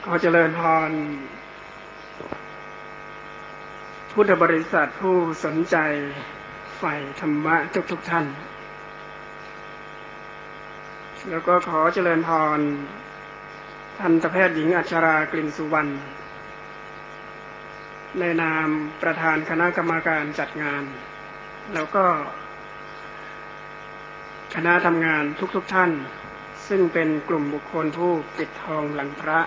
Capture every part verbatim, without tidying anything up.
ขอเจริญพรพุทธบริษัทผู้สนใจใฝ่ธรรมะทุกๆท่านแล้วก็ขอเจริญพรทันตแพทย์หญิงอัชรากลิ่นสุวรรณในนามประธานคณะกรรมการจัดงานแล้วก็คณะทำงานทุกๆท่านซึ่งเป็นกลุ่มบุคคลผู้ปิดทองหลังพระ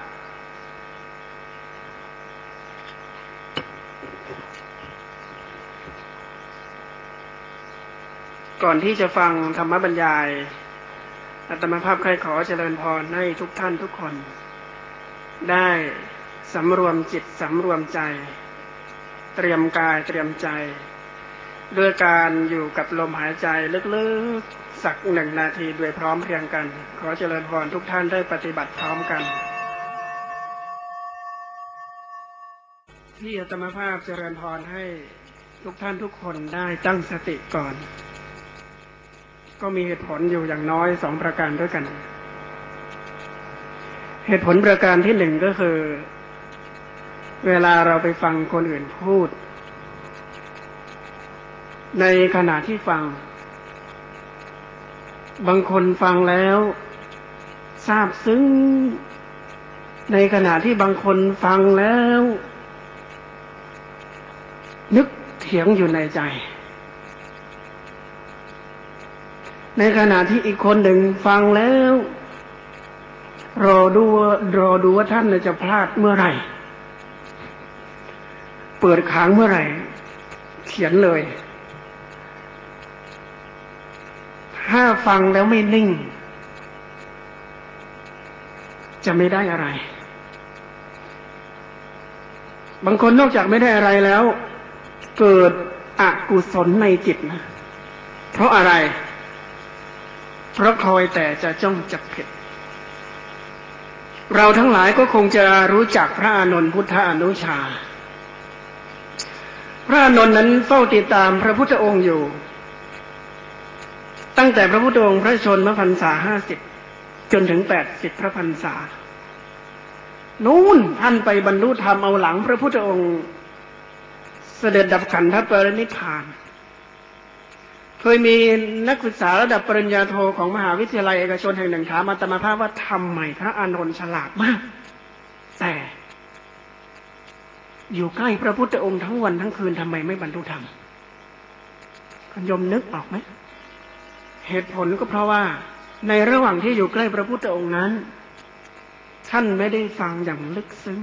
ก่อนที่จะฟังธรรมบรรยายอาตมาภาพใครขอเจริญพรให้ทุกท่านทุกคนได้สำรวมจิตสำรวมใจเตรียมกายเตรียมใจด้วยการอยู่กับลมหายใจลึกๆสักหนึ่งนาทีด้วยพร้อมเพรียงกันขอเจริญพรทุกท่านได้ปฏิบัติพร้อมกันที่อาตมาภาพเจริญพรให้ทุกท่านทุกคนได้ตั้งสติก่อนก็มีเหตุผลอยู่อย่างน้อยสองประการด้วยกันเหตุผลประการที่หนึ่งก็คือเวลาเราไปฟังคนอื่นพูดในขณะที่ฟังบางคนฟังแล้วซาบซึ้งในขณะที่บางคนฟังแล้วนึกเถียงอยู่ในใจในขณะที่อีกคนหนึ่งฟังแล้วรอดูรอดูว่าท่านจะพลาดเมื่อไหร่เปิดค้างเมื่อไหร่เขียนเลยถ้าฟังแล้วไม่นิ่งจะไม่ได้อะไรบางคนนอกจากไม่ได้อะไรแล้วเกิดอกุศลในจิตนะเพราะอะไรเพราะคอยแต่จะจ้องจับผิดเราทั้งหลายก็คงจะรู้จักพระอานนท์พุทธอนุชาพระอานนท์นั้นเฝ้าติดตามพระพุทธองค์อยู่ตั้งแต่พระพุทธองค์พระชนมพรรษาห้าสิบจนถึงแปดสิบพระพรรษานู่นท่านไปบรรลุธรรมเอาหลังพระพุทธองค์เสด็จดับขันธปรินิพพานเคยมีนักศึกษาระดับปริญญาโทของมหาวิทยาลัยเอกชนแห่งหนึ่งถามอาตมาภาพว่าทำไมพระอานนท์ฉลาดมากแต่อยู่ใกล้พระพุทธองค์ทั้งวันทั้งคืนทำไมไม่บรรลุธรรมคุณโยมนึกออกไหมเหตุผลก็เพราะว่าในระหว่างที่อยู่ใกล้พระพุทธองค์นั้นท่านไม่ได้ฟังอย่างลึกซึ้ง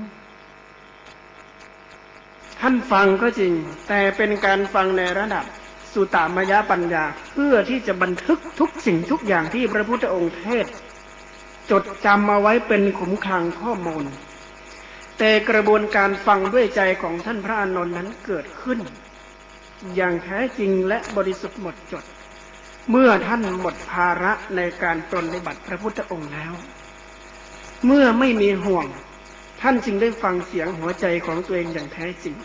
ท่านฟังก็จริงแต่เป็นการฟังในระดับสุตตมยปัญญาเพื่อที่จะบันทึกทุกสิ่งทุกอย่างที่พระพุทธองค์เทศจดจำเอาไว้เป็นขุมคลังข้อมูลแต่กระบวนการฟังด้วยใจของท่านพระอานนท์นั้นเกิดขึ้นอย่างแท้จริงและบริสุทธิ์หมดจดเมื่อท่านหมดภาระในการปฏิบัติพระพุทธองค์แล้วเมื่อไม่มีห่วงท่านจึงได้ฟังเสียงหัวใจของตัวเองอย่างแท้จริง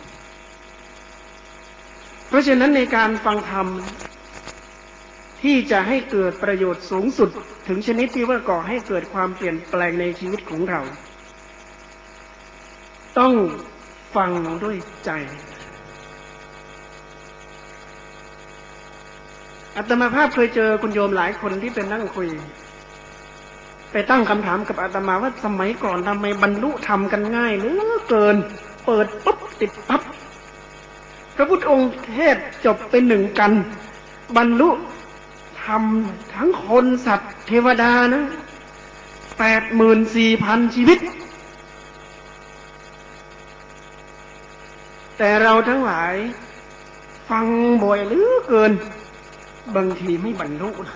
เพราะฉะนั้นในการฟังธรรมที่จะให้เกิดประโยชน์สูงสุดถึงชนิดที่ว่าก่อให้เกิดความเปลี่ยนแปลงในชีวิตของเราต้องฟังด้วยใจอาตมาภาพเคยเจอคุณโยมหลายคนที่เป็นนั่งคุยไปตั้งคำถามกับอาตมาว่าสมัยก่อนทำไมบรรลุธรรมกันง่ายเหลือเกินเปิดปุ๊บติดปั๊บพระพุทธองค์เทศจบเป็นหนึ่งกันบรรลุธรรมทั้งคนสัตว์เทวดานะแปดหมื่นสี่พันชีวิตแต่เราทั้งหลายฟังบ่อยเหลือเกินบางทีไม่บรรลุนะ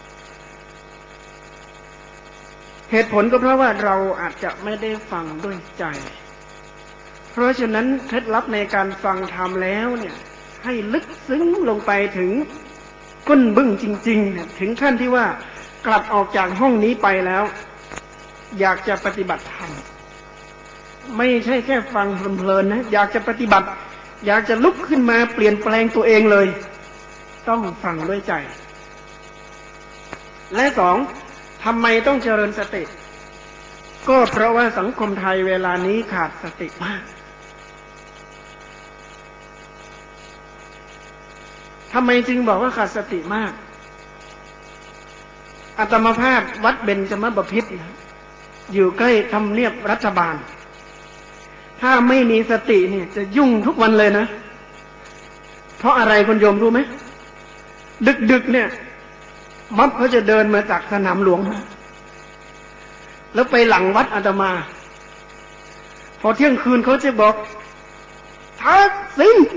เหตุผลก็เพราะว่าเราอาจจะไม่ได้ฟังด้วยใจเพราะฉะนั้นเคล็ดลับในการฟังธรรมแล้วเนี่ยให้ลึกซึ้งลงไปถึงก้นบึ้งจริงๆเนี่ยถึงขั้นที่ว่ากลับออกจากห้องนี้ไปแล้วอยากจะปฏิบัติธรรมไม่ใช่แค่ฟังเพลินๆนะอยากจะปฏิบัติอยากจะลุกขึ้นมาเปลี่ยนแปลงตัวเองเลยต้องฟังด้วยใจและสองทำไมต้องเจริญสติก็เพราะว่าสังคมไทยเวลานี้ขาดสติมากทำไมจึงบอกว่าขาดสติมากอาตมาภาพวัดเบญจมบพิตรอยู่ใกล้ทำเนียบรัฐบาลถ้าไม่มีสติเนี่ยจะยุ่งทุกวันเลยนะเพราะอะไรคุณโยมรู้ไหมดึกๆเนี่ยม็อบเขาจะเดินมาจากสนามหลวงแล้วไปหลังวัดอาตมาพอเที่ยงคืนเขาจะบอกทักษิณ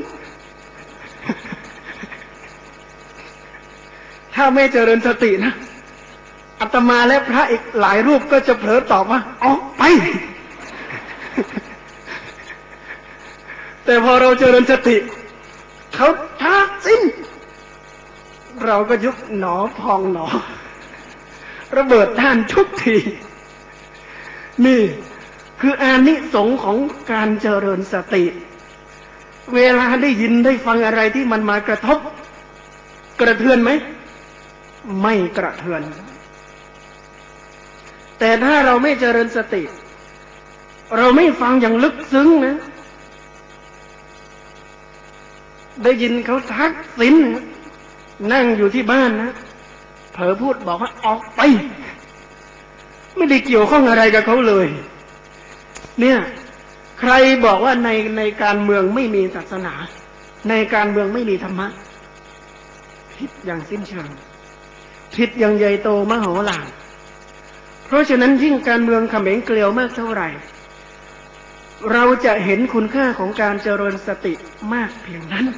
ถ้าไม่เจริญสตินะอาตมาและพระอีกหลายรูปก็จะเผลอตอบว่าออกไปแต่พอเราเจริญสติเขาทักษิณเราก็ยุบหนอพองหนอระเบิดท่านทุกทีนี่คืออานิสงส์ของการเจริญสติเวลาได้ยินได้ฟังอะไรที่มันมากระทบกระเทือนไหมไม่กระเทือนแต่ถ้าเราไม่เจริญสติเราไม่ฟังอย่างลึกซึ้งนะได้ยินเขาทักษิณนั่งอยู่ที่บ้านนะเผลอพูดบอกว่าออกไปไม่ได้เกี่ยวข้องอะไรกับเขาเลยเนี่ยใครบอกว่าในในการเมืองไม่มีศาสนาในการเมืองไม่มีธรรมะผิดอย่างสิ้นเชิงผิดอย่างใหญ่โตมโหฬารเพราะฉะนั้นยิ่งการเมืองเขม็งเกลียวมากเท่าไหร่เราจะเห็นคุณค่าของการเจริญสติมากเพียงนั้น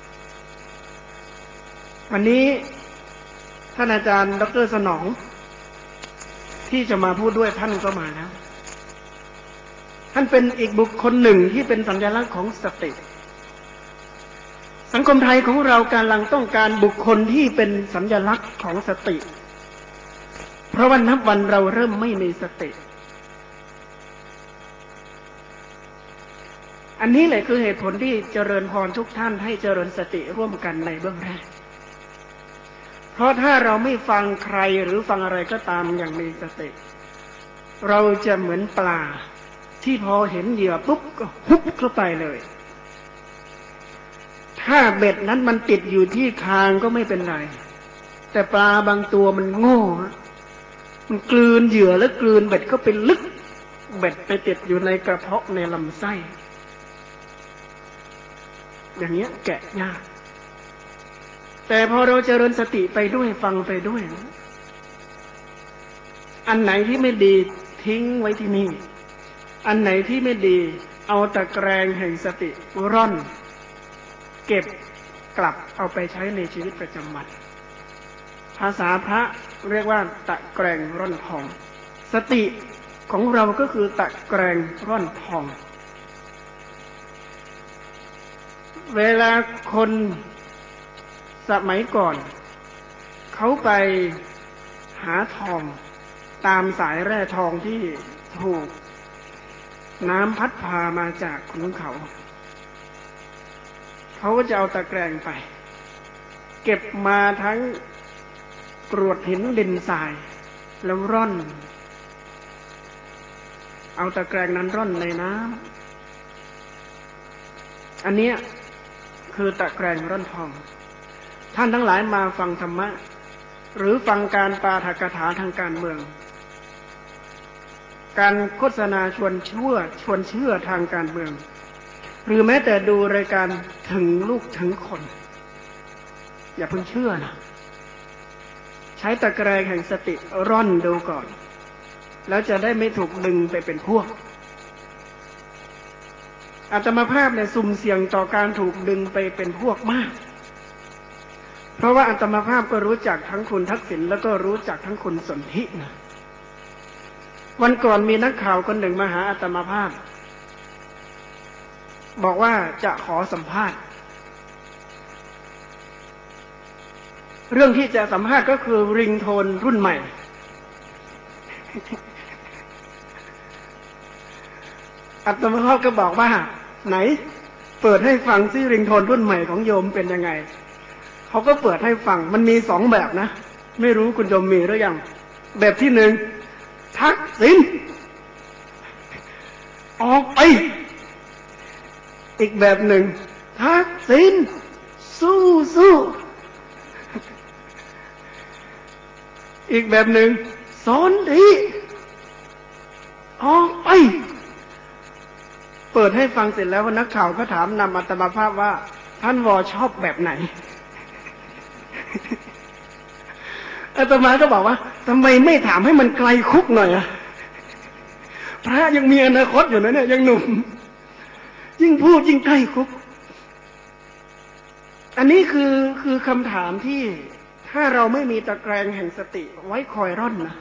วันนี้ท่านอาจารย์ดร.สนองที่จะมาพูดด้วยท่านก็มาแล้วท่านเป็นอีกบุคคลหนึ่งที่เป็นสัญลักษณ์ของสติสังคมไทยของเรากำลังต้องการบุคคลที่เป็นสัญลักษณ์ของสติเพราะว่านับวันเราเริ่มไม่มีสติอันนี้แหละคือเหตุผลที่เจริญพรทุกท่านให้เจริญสติร่วมกันในเบื้องแรกเพราะถ้าเราไม่ฟังใครหรือฟังอะไรก็ตามอย่างมีสติเราจะเหมือนปลาที่พอเห็นเหยื่อปุ๊บก็ฮุบเข้าไปเลยถ้าเบ็ดนั้นมันติดอยู่ที่คางก็ไม่เป็นไรแต่ปลาบางตัวมันโง่มันกลืนเหยื่อแล้วกลืนเบ็ดก็เป็นลึกเบ็ดไปติดอยู่ในกระเพาะในลำไส้อย่างเงี้ยแกะยากแต่พอเราเจริญสติไปด้วยฟังไปด้วยอันไหนที่ไม่ดีทิ้งไว้ที่นี่อันไหนที่ไม่ดีเอาตะแกรงแห่งสติร่อนเก็บกลับเอาไปใช้ในชีวิตประจำวันภาษาพระเรียกว่าตะแกรงร่อนทองสติของเราก็คือตะแกรงร่อนทองเวลาคนสมัยก่อนเขาไปหาทองตามสายแร่ทองที่ถูกน้ำพัดพามาจากขุนเขาเขาก็จะเอาตะแกรงไปเก็บมาทั้งกรวดหินดินทรายแล้วร่อนเอาตะแกรงนั้นร่อนในน้ำอันนี้คือตะแกรงร่อนทองท่านทั้งหลายมาฟังธรรมะหรือฟังการปาฐกถาทางการเมืองการโฆษณาชวนชั่วชวนเชื่อทางการเมืองหรือแม้แต่ดูรายการถึงลูกถึงคนอย่าเพิ่งเชื่อนะใช้ตะแกรงแห่งสติร่อนดูก่อนแล้วจะได้ไม่ถูกดึงไปเป็นพวกอาตมาภาพเนี่ยสุ่มเสี่ยงต่อการถูกดึงไปเป็นพวกมากเพราะว่าอาตมาภาพก็รู้จักทั้งคุณทักษิณแล้วก็รู้จักทั้งคุณสนธินะวันก่อนมีนักข่าวคนหนึ่งมาหาอาตมาภาพบอกว่าจะขอสัมภาษณ์เรื่องที่จะสัมภาษณ์ก็คือริงโทนรุ่นใหม่อาตมาภาพก็บอกว่าไหนเปิดให้ฟังซิริงโทนรุ่นใหม่ของโยมเป็นยังไงเขาก็เปิดให้ฟังมันมีสองแบบนะไม่รู้คุณโยมมีหรือยังแบบที่หนึ่งทักษิณออกไปอีกแบบหนึ่งทักษิณสู้สู้อีกแบบหนึ่งสนธิออกไปเปิดให้ฟังเสร็จแล้วนักข่าวก็ถามนำอัตมาภาพว่าท่านวอชอบแบบไหนอาตมาก็บอกว่าทำไมไม่ถามให้มันไกลคุกหน่อยอะพระยังมีอนาคตอยู่นะเนี่ยยังหนุ่มยิ่งพูดยิ่งใกล้คุกอันนี้คือคือคำถามที่ถ้าเราไม่มีตะแกรงแห่งสติไว้คอยร่อนนะ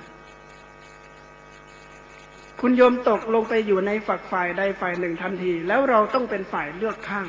คุณโยมตกลงไปอยู่ในฝักฝ่ายใดฝ่ายหนึ่งทันทีแล้วเราต้องเป็นฝ่ายเลือกข้าง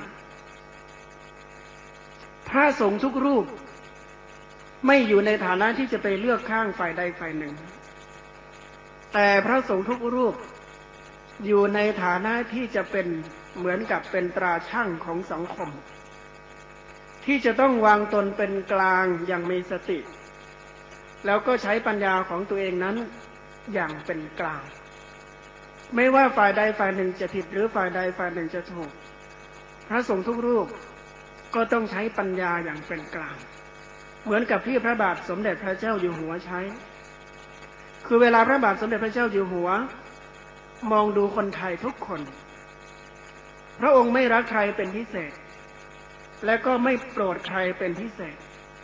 พระสงฆ์ทุกรูปไม่อยู่ในฐานะที่จะไปเลือกข้างฝ่ายใดฝ่ายหนึ่งแต่พระสงฆ์ทุกรูปอยู่ในฐานะที่จะเป็นเหมือนกับเป็นตราชั่งของสังคมที่จะต้องวางตนเป็นกลางอย่างมีสติแล้วก็ใช้ปัญญาของตัวเองนั้นอย่างเป็นกลางไม่ว่าฝ่ายใดฝ่ายหนึ่งจะผิดหรือฝ่ายใดฝ่ายหนึ่งจะถูกพระสงฆ์ทุกรูปก็ต้องใช้ปัญญาอย่างเป็นกลางเหมือนกับที่พระบาทสมเด็จพระเจ้าอยู่หัวใช้คือเวลาพระบาทสมเด็จพระเจ้าอยู่หัวมองดูคนไทยทุกคนพระองค์ไม่รักใครเป็นพิเศษและก็ไม่โปรดใครเป็นพิเศษ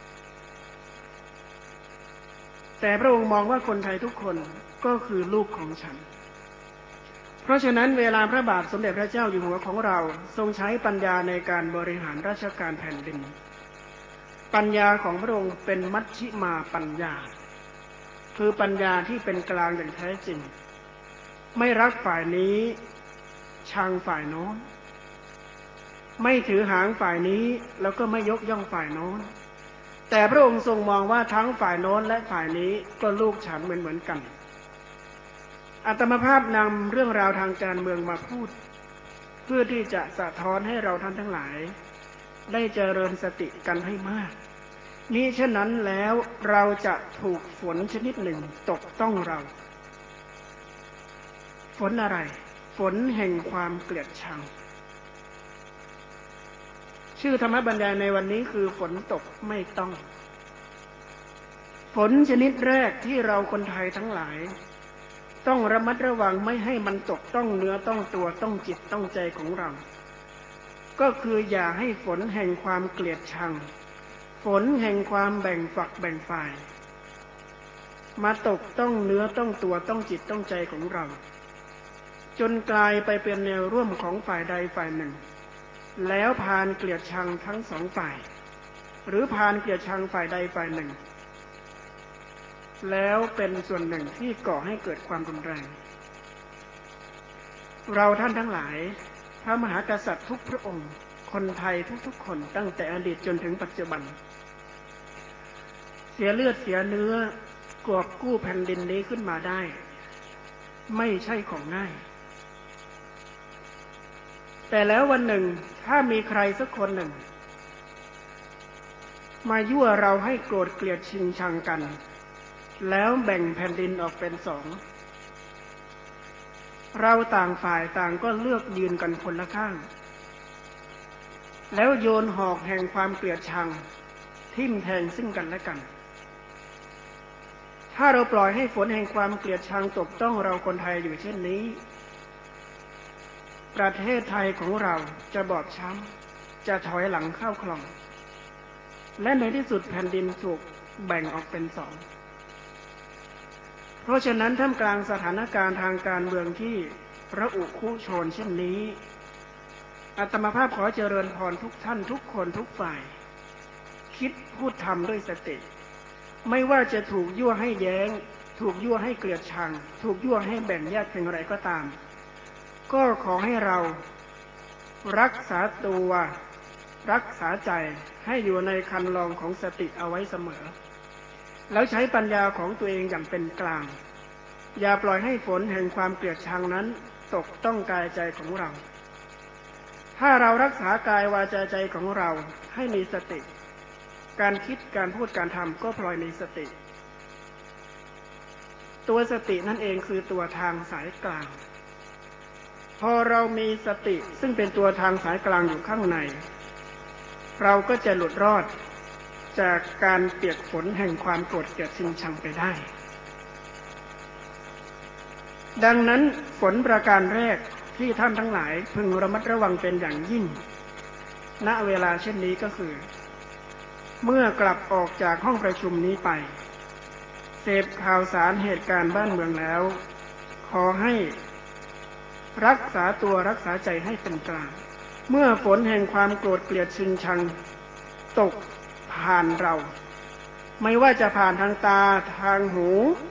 แต่พระองค์มองว่าคนไทยทุกคนก็คือลูกของฉันเพราะฉะนั้นเวลาพระบาทสมเด็จพระเจ้าอยู่หัวของเราทรงใช้ปัญญาในการบริหารราชการแผ่นดินปัญญาของพระองค์เป็นมัชฌิมาปัญญาคือปัญญาที่เป็นกลางอย่างแท้จริงไม่รักฝ่ายนี้ชังฝ่ายโน้นไม่ถือหางฝ่ายนี้แล้วก็ไม่ยกย่องฝ่ายโน้นแต่พระองค์ทรงมองว่าทั้งฝ่ายโน้นและฝ่ายนี้ก็ลูกฉันเหมือนเหมือนกันอาตมาภาพนำเรื่องราวทางการเมืองมาพูดเพื่อที่จะสะท้อนให้เราท่านทั้งหลายได้เจริญสติกันให้มากนี้เช่นนั้นแล้วเราจะถูกฝนชนิดหนึ่งตกต้องเราฝนอะไรฝนแห่งความเกลียดชังชื่อธรรมบรรยายในวันนี้คือฝนตกไม่ต้องฝนชนิดแรกที่เราคนไทยทั้งหลายต้องระมัดระวังไม่ให้มันตกต้องเนื้อต้องตัวต้องจิตต้องใจของเราก็คืออย่าให้ฝนแห่งความเกลียดชังฝนแห่งความแบ่งฝักแบ่งฝ่ายมาตกต้องเนื้อต้องตัวต้องจิตต้องใจของเราจนกลายไปเป็นแนวร่วมของฝ่ายใดฝ่ายหนึ่งแล้วพาลเกลียดชังทั้งสองฝ่ายหรือพาลเกลียดชังฝ่ายใดฝ่ายหนึ่งแล้วเป็นส่วนหนึ่งที่ก่อให้เกิดความรุนแรงเราท่านทั้งหลายพระมหากษัตริย์ทุกพระองค์คนไทยทุกๆคนตั้งแต่อดีตจนถึงปัจจุบันเสียเลือดเสียเนื้อกอบกู้แผ่นดินนี้ขึ้นมาได้ไม่ใช่ของง่ายแต่แล้ววันหนึ่งถ้ามีใครสักคนหนึ่งมายั่วเราให้โกรธเกลียดชิงชังกันแล้วแบ่งแผ่นดินออกเป็นสองเราต่างฝ่ายต่างก็เลือกยืนกันคนละข้างแล้วโยนหอกแห่งความเกลียดชังทิ่มแทงซึ่งกันและกันถ้าเราปล่อยให้ฝนแห่งความเกลียดชังตกต้องเราคนไทยอยู่เช่นนี้ประเทศไทยของเราจะบอบช้ำจะถอยหลังเข้าคลองและในที่สุดแผ่นดินถูกแบ่งออกเป็นสองเพราะฉะนั้นท่ามกลางสถานการณ์ทางการเมืองที่ระอุคุโชนเช่นนี้อาตมาภาพขอเจริญพรทุกท่านทุกคนทุกฝ่ายคิดพูดทำด้วยสติไม่ว่าจะถูกยั่วให้แย้งถูกยั่วให้เกลียดชังถูกยั่วให้แบ่งแยกเป็นอะไรก็ตามก็ขอให้เรารักษาตัวรักษาใจให้อยู่ในคันลองของสติเอาไว้เสมอแล้วใช้ปัญญาของตัวเองอย่างเป็นกลางอย่าปล่อยให้ฝนแห่งความเกลียดชังนั้นตกต้องกายใจของเราถ้าเรารักษากายวาจาใจของเราให้มีสติการคิดการพูดการทำก็พลอยมีสติตัวสตินั่นเองคือตัวทางสายกลางพอเรามีสติซึ่งเป็นตัวทางสายกลางอยู่ข้างในเราก็จะหลุดรอดจากการเปียกฝนแห่งความโกรธเกลียดชิงชังไปได้ดังนั้นฝนประการแรกที่ท่านทั้งหลายพึงระมัดระวังเป็นอย่างยิ่งณเวลาเช่นนี้ก็คือเมื่อกลับออกจากห้องประชุมนี้ไปเสพข่าวสารเหตุการณ์บ้านเมืองแล้วขอให้รักษาตัวรักษาใจให้เป็นกลางเมื่อฝนแห่งความโกรธเกลียดชิงชังตกผ่านเราไม่ว่าจะผ่านทางตาทางหู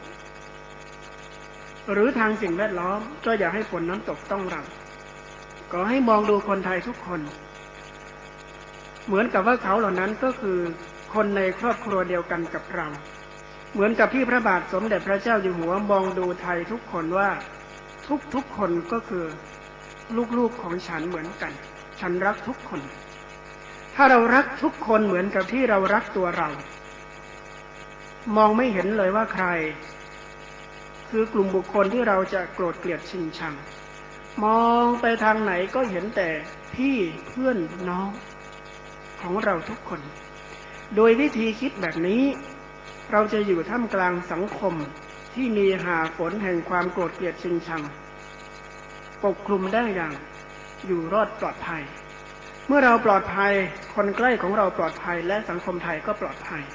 หรือทางสิ่งแวดล้อมก็อย่าให้ฝนนั้นตกต้องเราขอให้มองดูคนไทยทุกคนเหมือนกับว่าเขาเหล่านั้นก็คือคนในครอบครัวเดียวกันกับเราเหมือนกับที่พระบาทสมเด็จพระเจ้าอยู่หัวมองดูไทยทุกคนว่าทุกๆคนก็คือลูกๆของฉันเหมือนกันฉันรักทุกคนถ้าเรารักทุกคนเหมือนกับที่เรารักตัวเรามองไม่เห็นเลยว่าใครคือกลุ่มบุคคลที่เราจะโกรธเกลียดชิงชังมองไปทางไหนก็เห็นแต่พี่เพื่อนน้องของเราทุกคนโดยวิธีคิดแบบนี้เราจะอยู่ท่ามกลางสังคมที่มีหาฝนแห่งความโกรธเกลียดชิงชังปกคลุมได้อย่างอยู่รอดปลอดภัยเมื่อเราปลอดภัยคนใกล้ของเราปลอดภัยและสังคมไทยก็ปลอดภัย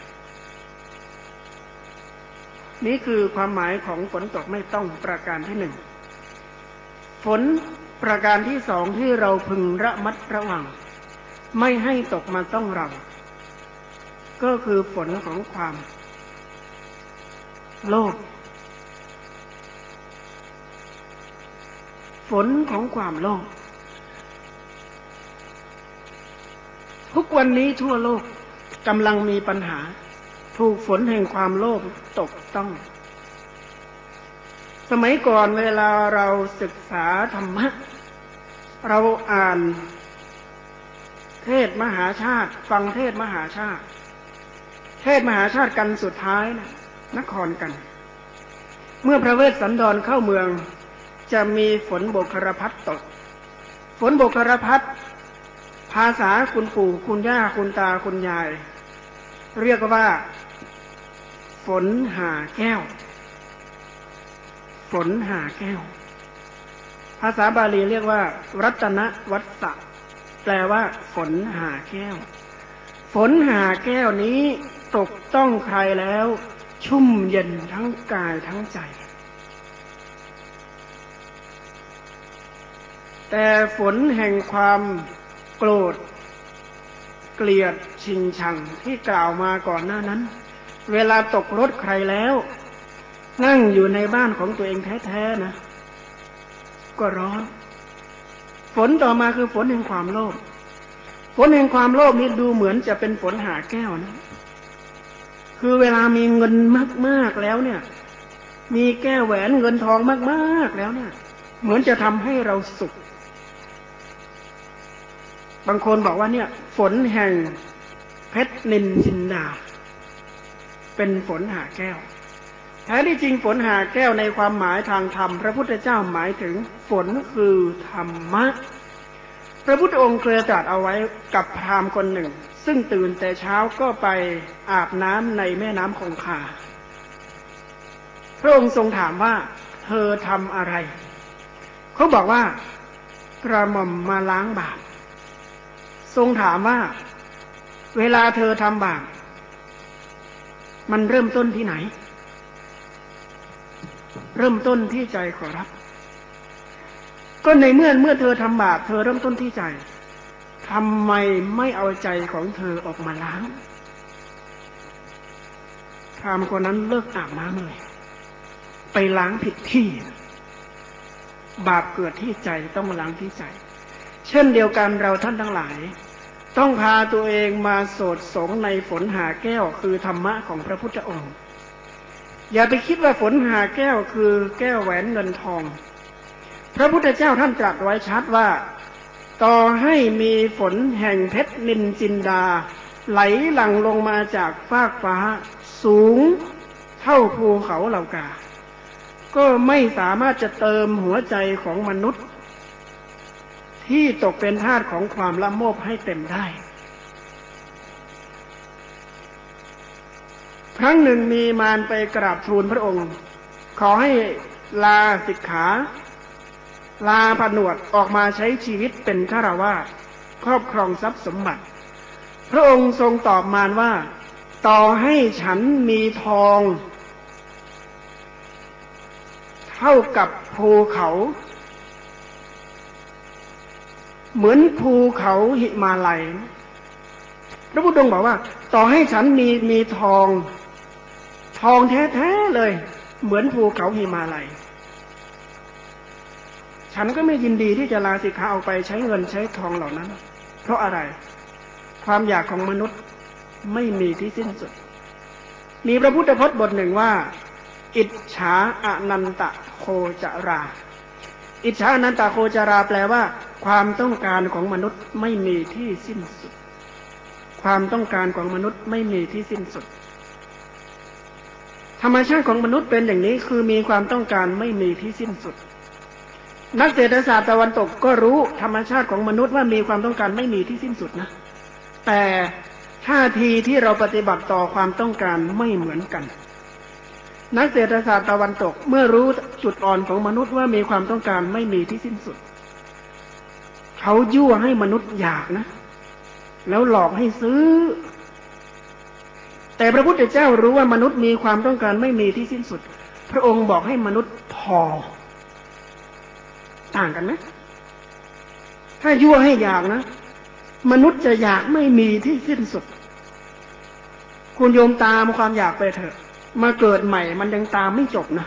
นี่คือความหมายของฝนตกไม่ต้องประการที่หนึ่งฝนประการที่สองที่เราพึงระมัดระวังไม่ให้ตกมาต้องเราก็คือฝนของความโลภฝนของความโลภทุกวันนี้ทั่วโลกกำลังมีปัญหาถูกฝนแห่งความโลภตกต้องสมัยก่อนเวลาเราศึกษาธรรมะเราอ่านเทศมหาชาติฟังเทศมหาชาติเทศมหาชาติกันสุดท้ายนะนครกันเมื่อพระเวสสันดรเข้าเมืองจะมีฝนโบกครพัดตกฝนโบกครพัดภาษาคุณปู่คุณย่าคุณตาคุณยายเรียกว่าฝนหาแก้วฝนหาแก้วภาษาบาลีเรียกว่ารัตนวัฏฏะแปลว่าฝนหาแก้วฝนหาแก้วนี้ตกต้องใครแล้วชุ่มเย็นทั้งกายทั้งใจแต่ฝนแห่งความโกรธเกลียดชิงชังที่กล่าวมาก่อนหน้านั้นเวลาตกรถใครแล้วนั่งอยู่ในบ้านของตัวเองแท้ๆนะก็ร้อนฝนต่อมาคือฝนแห่งความโลภฝนแห่งความโลภนี่ดูเหมือนจะเป็นฝนหาแก้วนะคือเวลามีเงินมากๆแล้วเนี่ยมีแก้วแหวนเงินทองมากๆแล้วเนี่ยเหมือนจะทำให้เราสุขบางคนบอกว่าเนี่ยฝนแห่งเพชรนินจินดาเป็นฝนหาแก้วแท้ที่จริงฝนหาแก้วในความหมายทางธรรมพระพุทธเจ้าหมายถึงฝนคือธรรมะพระพุทธองค์เคยตรัสเอาไว้กับพราหมณ์คนหนึ่งซึ่งตื่นแต่เช้าก็ไปอาบน้ำในแม่น้ำคงคาพระองค์ทรงถามว่าเธอทำอะไรเขาบอกว่ากระหม่อมมาล้างบาปทรงถามว่าเวลาเธอทำบาปมันเริ่มต้นที่ไหนเริ่มต้นที่ใจขอรับก็ในเมื่อเมื่อเธอทำบาปเธอเริ่มต้นที่ใจทำไมไม่เอาใจของเธอออกมาล้างพราหมณ์คนนั้นเลิกอาบน้ำเลยไปล้างผิดที่บาปเกิดที่ใจต้องมาล้างที่ใจเช่นเดียวกันเราท่านทั้งหลายต้องพาตัวเองมาโสดสงในฝนหาแก้วคือธรรมะของพระพุทธองค์อย่าไปคิดว่าฝนหาแก้วคือแก้วแหวนเงินทองพระพุทธเจ้าท่านตรัสไว้ชัดว่าต่อให้มีฝนแห่งเพชรนินจินดาไหลหลั่งลงมาจากฟากฟ้าสูงเท่าภูเขาเหล่ากาก็ไม่สามารถจะเติมหัวใจของมนุษย์ที่ตกเป็นทาสของความละโมบให้เต็มได้ครั้งหนึ่งมีมารไปกราบทูลพระองค์ขอให้ลาสิกขาลาผนวดออกมาใช้ชีวิตเป็นฆราวาสครอบครองทรัพย์สมบัติพระองค์ทรงตอบมารว่าต่อให้ฉันมีทองเท่ากับภูเขาเหมือนภูเขาหิมาลัยพระพุทธองค์บอกว่าต่อให้ฉันมีมีทองทองแท้ๆเลยเหมือนภูเขาหิมาลัยฉันก็ไม่ยินดีที่จะลาสิกขาออกไปใช้เงินใช้ทองเหล่านั้นเพราะอะไรความอยากของมนุษย์ไม่มีที่สิ้นสุดมีพระพุทธพจน์บทหนึ่งว่าอิจฉาอนันตโคจราอิจฉาอนันตโคจราแปลว่าความต้องการของมนุษย์ไม่มีที่สิ้นสุดความต้องการของมนุษย์ไม่มีที่สิ้นสุดธรรมชาติของมนุษย์เป็นอย่างนี้คือมีความต้องการไม่มีที่สิ้นสุดนักเศรษฐศาสตร์ตะวันตกก็รู้ธรรมชาติของมนุษย์ว่ามีความต้องการไม่มีที่สิ้นสุดนะแต่ท่าทีที่เราปฏิบัติต่อความต้องการไม่เหมือนกันนักเศรษฐศาสตร์ตะวันตกเมื่อรู้จุดอ่อนของมนุษย์ว่ามีความต้องการไม่มีที่สิ้นสุดเขายั่วให้มนุษย์อยากนะแล้วหลอกให้ซื้อแต่พระพุทธเจ้ารู้ว่ามนุษย์มีความต้องการไม่มีที่สิ้นสุดพระองค์บอกให้มนุษย์พอต่างกันไหมถ้ายั่วให้อยากนะมนุษย์จะอยากไม่มีที่สิ้นสุดคุณโยมตามความอยากไปเถอะมาเกิดใหม่มันยังตามไม่จบนะ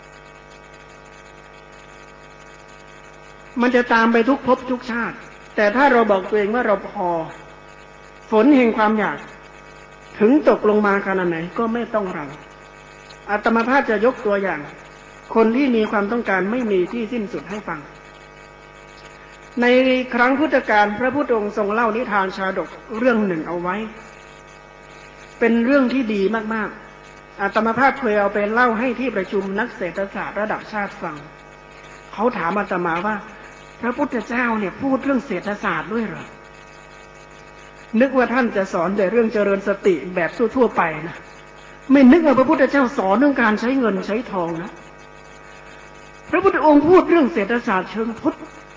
มันจะตามไปทุกภพทุกชาติแต่ถ้าเราบอกตัวเองว่าเราพอฝนแห่งความอยากถึงตกลงมาขนาดไหนก็ไม่ต้องรังอาตมาภาพจะยกตัวอย่างคนที่มีความต้องการไม่มีที่สิ้นสุดให้ฟังในครั้งพุทธกาลพระพุทธองค์ทรงเล่านิทานชาดกเรื่องหนึ่งเอาไว้เป็นเรื่องที่ดีมากๆอาตมาภาพเคยเอาไปเล่าให้ที่ประชุมนักเศรษฐศาสตร์ระดับชาติฟังเขาถามอาตมาว่าพระพุทธเจ้าเนี่ยพูดเรื่องเศรษฐศาสตร์ด้วยเหรอนึกว่าท่านจะสอนแต่เรื่องเจริญสติแบบทั่วๆไปนะไม่นึกว่าพระพุทธเจ้าสอนเรื่องการใช้เงินใช้ทองนะพระพุทธองค์พูดเรื่องเศรษฐศาสตร์เชิงพุทธ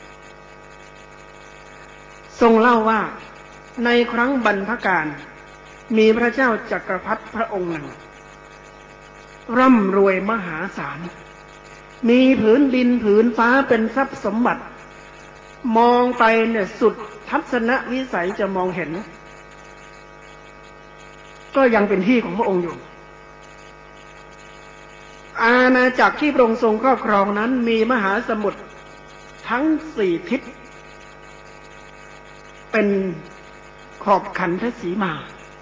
ทรงเล่าว่าในครั้งบรรพกาลมีพระเจ้าจักรพรรดิพระองค์หนึ่งร่ำรวยมหาศาลมีผืนดินผืนฟ้าเป็นทรัพย์สมบัติมองไปเนี่ยสุดทัศนวิสัยจะมองเห็นก็ยังเป็นที่ของพระองค์อยู่อาณาจักรที่พระองค์ทรงครอบครองนั้นมีมหาสมุทรทั้งสี่ทิศเป็นขอบขันธสีมา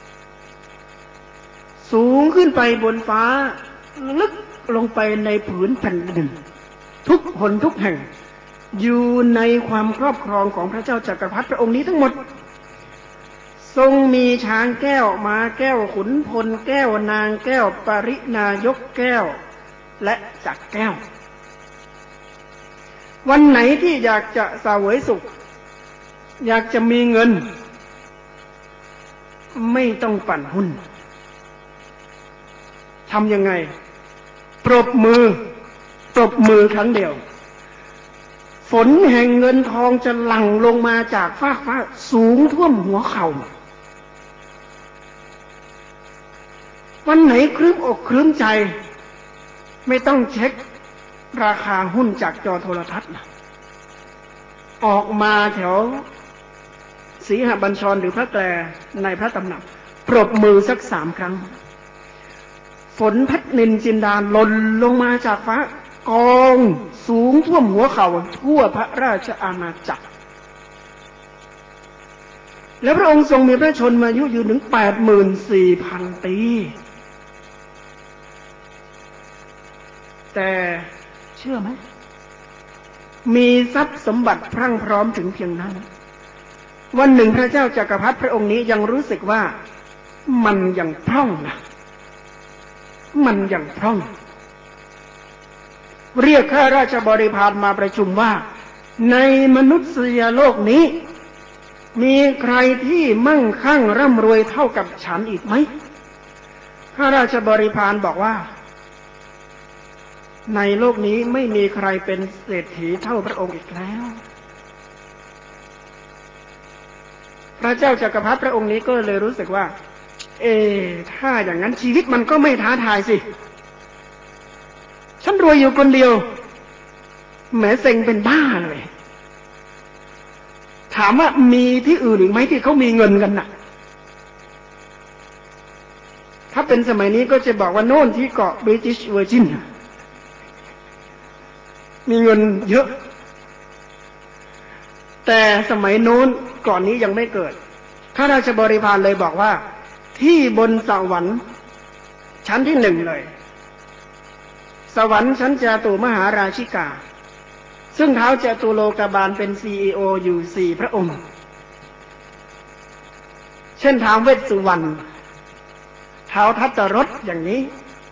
สูงขึ้นไปบนฟ้าลึกลงไปในผืนแผ่นดินทุกหนทุกแห่งอยู่ในความครอบครองของพระเจ้าจักรพรรดิพระองค์นี้ทั้งหมดทรงมีช้างแก้วม้าแก้วขุนพลแก้วนางแก้วปรินายกแก้วและจักรแก้ววันไหนที่อยากจะเสวยสุขอยากจะมีเงินไม่ต้องปั่นหุ้นทำยังไงปรบมือปรบมือครั้งเดียวฝนแห่งเงินทองจะหลั่งลงมาจากฟากฟ้าสูงท่วมหัวเข่าวันไหนครึ้มอกครึ้มใจไม่ต้องเช็คราคาหุ้นจากจอโทรทัศน์ออกมาแถวสีหบัญชรหรือพระแกลในพระตำหนักปรบมือสักสามครั้งฝนเพชรนินจินดาหล่นลงมาจากฟ้ากองสูงท่วมหัวเข่าทั่วพระราชอาณาจักรและพระองค์ทรงมีพระชนมายุยืนถึง แปดหมื่นสี่พัน ปีแต่เชื่อไหมมีทรัพย์สมบัติพรั่งพร้อมถึงเพียงนั้นวันหนึ่งพระเจ้าจักรพรรดิพระองค์นี้ยังรู้สึกว่ามันยังพร่องนะมันยังพร่องเรียกข้าราชบริพารมาประชุมว่าในมนุษยโลกนี้มีใครที่มั่งคั่งร่ำรวยเท่ากับฉันอีกไหมพระราชบริพารบอกว่าในโลกนี้ไม่มีใครเป็นเศรษฐีเท่าพระองค์อีกแล้วพระเจ้าจักรพรรดิพระองค์นี้ก็เลยรู้สึกว่าเอถ้าอย่างนั้นชีวิตมันก็ไม่ท้าทายสิฉันรวยอยู่คนเดียวแหมเซ็งเป็นบ้าเลยถามว่ามีที่อื่นอีกไหมที่เขามีเงินกันน่ะถ้าเป็นสมัยนี้ก็จะบอกว่าโน่นที่เกาะ British Virgin มีเงินเยอะแต่สมัยโน้นก่อนนี้ยังไม่เกิดข้าราชบริพารเลยบอกว่าที่บนสวรรค์ชั้นที่หนึ่งเลยสวรรค์ชั้นจาตุมหาราชิกาซึ่งท้าวจตุโลกบาลเป็น ซี อี โอ อยู่สี่พระองค์เช่นท้าวเวสสุวรรณท้าวทัตตรสอย่างนี้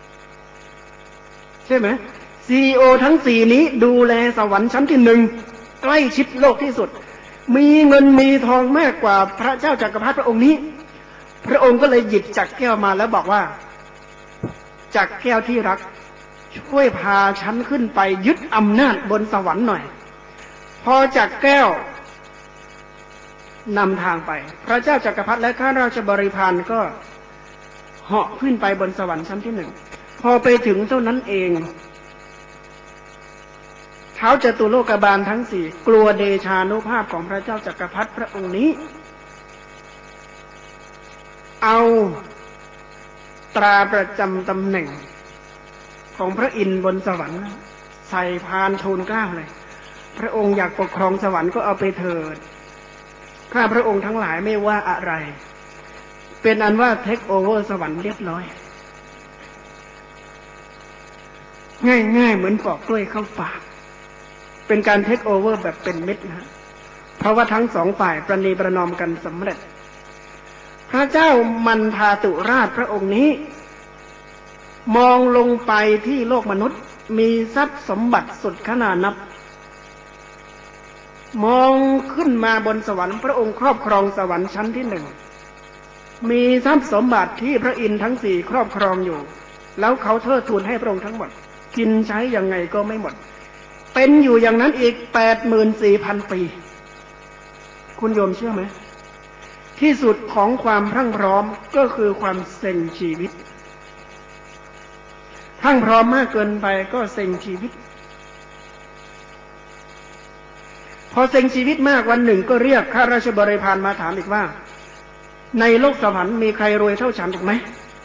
ใช่ไหม ซี อี โอ ทั้งสี่นี้ดูแลสวรรค์ชั้นที่หนึ่งใกล้ชิดโลกที่สุดมีเงินมีทองมากกว่าพระเจ้าจักรพรรดิพระองค์นี้พระองค์ก็เลยหยิบจักรแก้วมาแล้วบอกว่าจักรแก้วที่รักช่วยพาฉันขึ้นไปยึดอำนาจบนสวรรค์หน่อยพอจักรแก้วนำทางไปพระเจ้าจักรพรรดิและข้าราชบริพารก็เหาะขึ้นไปบนสวรรค์ชั้นที่หนึ่งพอไปถึงเท่านั้นเองท้าวจตุโลกบาลทั้งสี่กลัวเดชานุภาพของพระเจ้าจักรพรรดิพระองค์นี้เอาตราประจำตำแหน่งของพระอินทร์บนสวรรค์ใส่พานทูลเกล้าเลยพระองค์อยากปกครองสวรรค์ก็เอาไปเถิดข้าพระองค์ทั้งหลายไม่ว่าอะไรเป็นอันว่าเทคโอเวอร์สวรรค์เรียบร้อยง่ายๆเหมือนปอกกล้วยเข้าปากเป็นการเทคโอเวอร์แบบเป็นมิตรนะเพราะว่าทั้งสองฝ่ายประนีประนอมกันสำเร็จพระเจ้ามันทาตุราชพระองค์นี้มองลงไปที่โลกมนุษย์มีทรัพย์สมบัติสุดขนานับมองขึ้นมาบนสวรรค์พระองค์ครอบครองสวรรค์ชั้นที่หนึ่งมีทรัพย์สมบัติที่พระอินทร์ทั้งสี่ครอบครองอยู่แล้วเขาเทิดทูนให้พระองค์ทั้งหมดกินใช้ยังไงก็ไม่หมดเป็นอยู่อย่างนั้นอีก แปดหมื่นสี่พัน ปีคุณโยมเชื่อไหมที่สุดของความพรั่งพร้อมก็คือความเซ็งชีวิตพรั่งพร้อมมากเกินไปก็เซ็งชีวิตพอเซ็งชีวิตมากวันหนึ่งก็เรียกข้าราชบริพารมาถามอีกว่าในโลกสวรรค์มีใครรวยเท่าฉันอีกไหม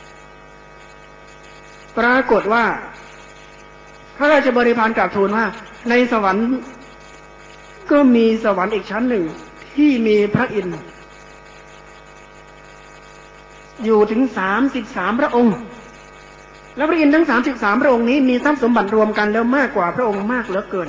ปรากฏว่าข้าราชบริพารกราบทูลว่าในสวรรค์ก็มีสวรรค์อีกชั้นหนึ่งที่มีพระอินทร์อยู่ถึงสามสิบสามพระองค์และพระอินทร์ทั้งสามสิบสามพระองค์นี้มีทรัพย์สมบัติรวมกันแล้วมากกว่าพระองค์มากเหลือเกิน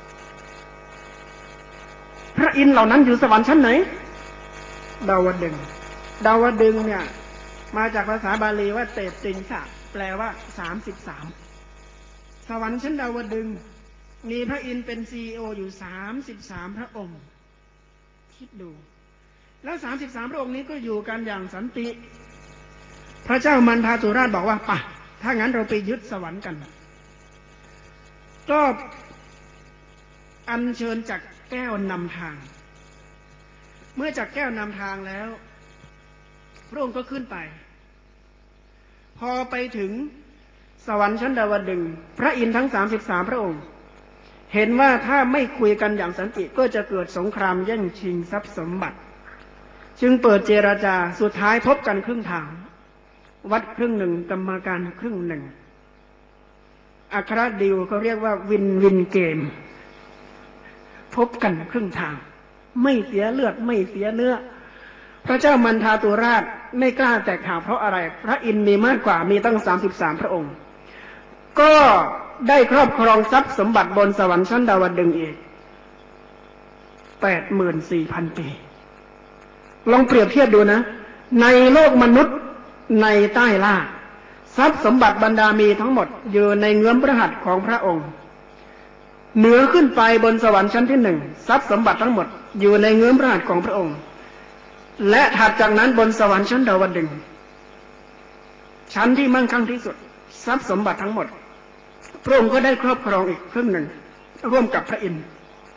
พระอินทร์เหล่านั้นอยู่สวรรค์ชั้นไหนดาวดึงส์ดาวดึงส์เนี่ยมาจากภาษาบาลีว่าเตติงสะแปลว่าสามสิบสามสวรรค์ชั้นดาวดึงส์มีพระอินทร์เป็น ซี อี โอ อยู่สามสิบสามพระองค์คิดดูแล้วสามสิบสามพระองค์นี้ก็อยู่กันอย่างสันติพระเจ้ามันทาตุราชบอกว่าป่ะถ้างั้นเราไปยึดสวรรค์กันก็อัญเชิญจักรแก้วนำทางเมื่อจักรแก้วนำทางแล้วพระองค์ก็ขึ้นไปพอไปถึงสวรรค์ชั้นดาวดึงส์พระอินทร์ทั้งสามสิบสามพระองค์เห็นว่าถ้าไม่คุยกันอย่างสันติก็จะเกิดสงครามแย่งชิงทรัพย์สมบัติจึงเปิดเจรจาสุดท้ายพบกันครึ่งทางวัดครึ่งหนึ่งกรรมการครึ่งหนึ่งอัครดีลเขาเรียกว่าวินวินเกมพบกันครึ่งทางไม่เสียเลือดไม่เสียเนื้อพระเจ้ามันทาตุราชไม่กล้าแตกหักเพราะอะไรพระอินทร์มีมากกว่ามีตั้งสามสิบสามพระองค์ก็ได้ครอบครองทรัพย์สมบัติบนสวรรค์ชั้นดาวดึงส์อีก แปดหมื่นสี่พัน ปีลองเปรียบเทียบดูนะในโลกมนุษย์ในใต้ล่าทรัพย์สมบัติบรรดามีทั้งหมดอยู่ในเงื้อมพระหัตถ์ของพระองค์เหนือขึ้นไปบนสวรรค์ชั้นที่หนึ่งทรัพย์สมบัติทั้งหมดอยู่ในเงื้อมพระหัตถ์ของพระองค์และถัดจากนั้นบนสวรรค์ชั้นดาวดึงส์ชั้นที่มั่งคั่งที่สุดทรัพย์สมบัติทั้งหมดพระองค์ก็ได้ครอบครองอีกครึ่งหนึ่งร่วมกับพระอินทร์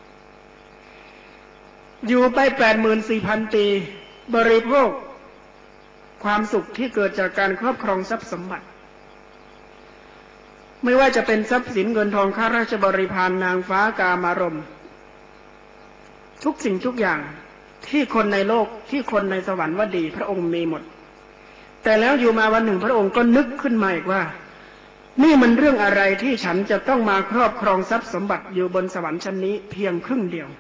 อยู่ไปแปดหมื่นสี่พันปีบริโภคความสุขที่เกิดจากการครอบครองทรัพย์สมบัติไม่ว่าจะเป็นทรัพย์สินเงินทองข้าราชบริพารนางฟ้ากามารมณ์ทุกสิ่งทุกอย่างที่คนในโลกที่คนในสวรรค์ว่าดีพระองค์มีหมดแต่แล้วอยู่มาวันหนึ่งพระองค์ก็นึกขึ้นมาอีกว่านี่มันเรื่องอะไรที่ฉันจะต้องมาครอบครองทรัพย์สมบัติอยู่บนสวรรค์ชั้นนี้เพียงครึ่งเดียว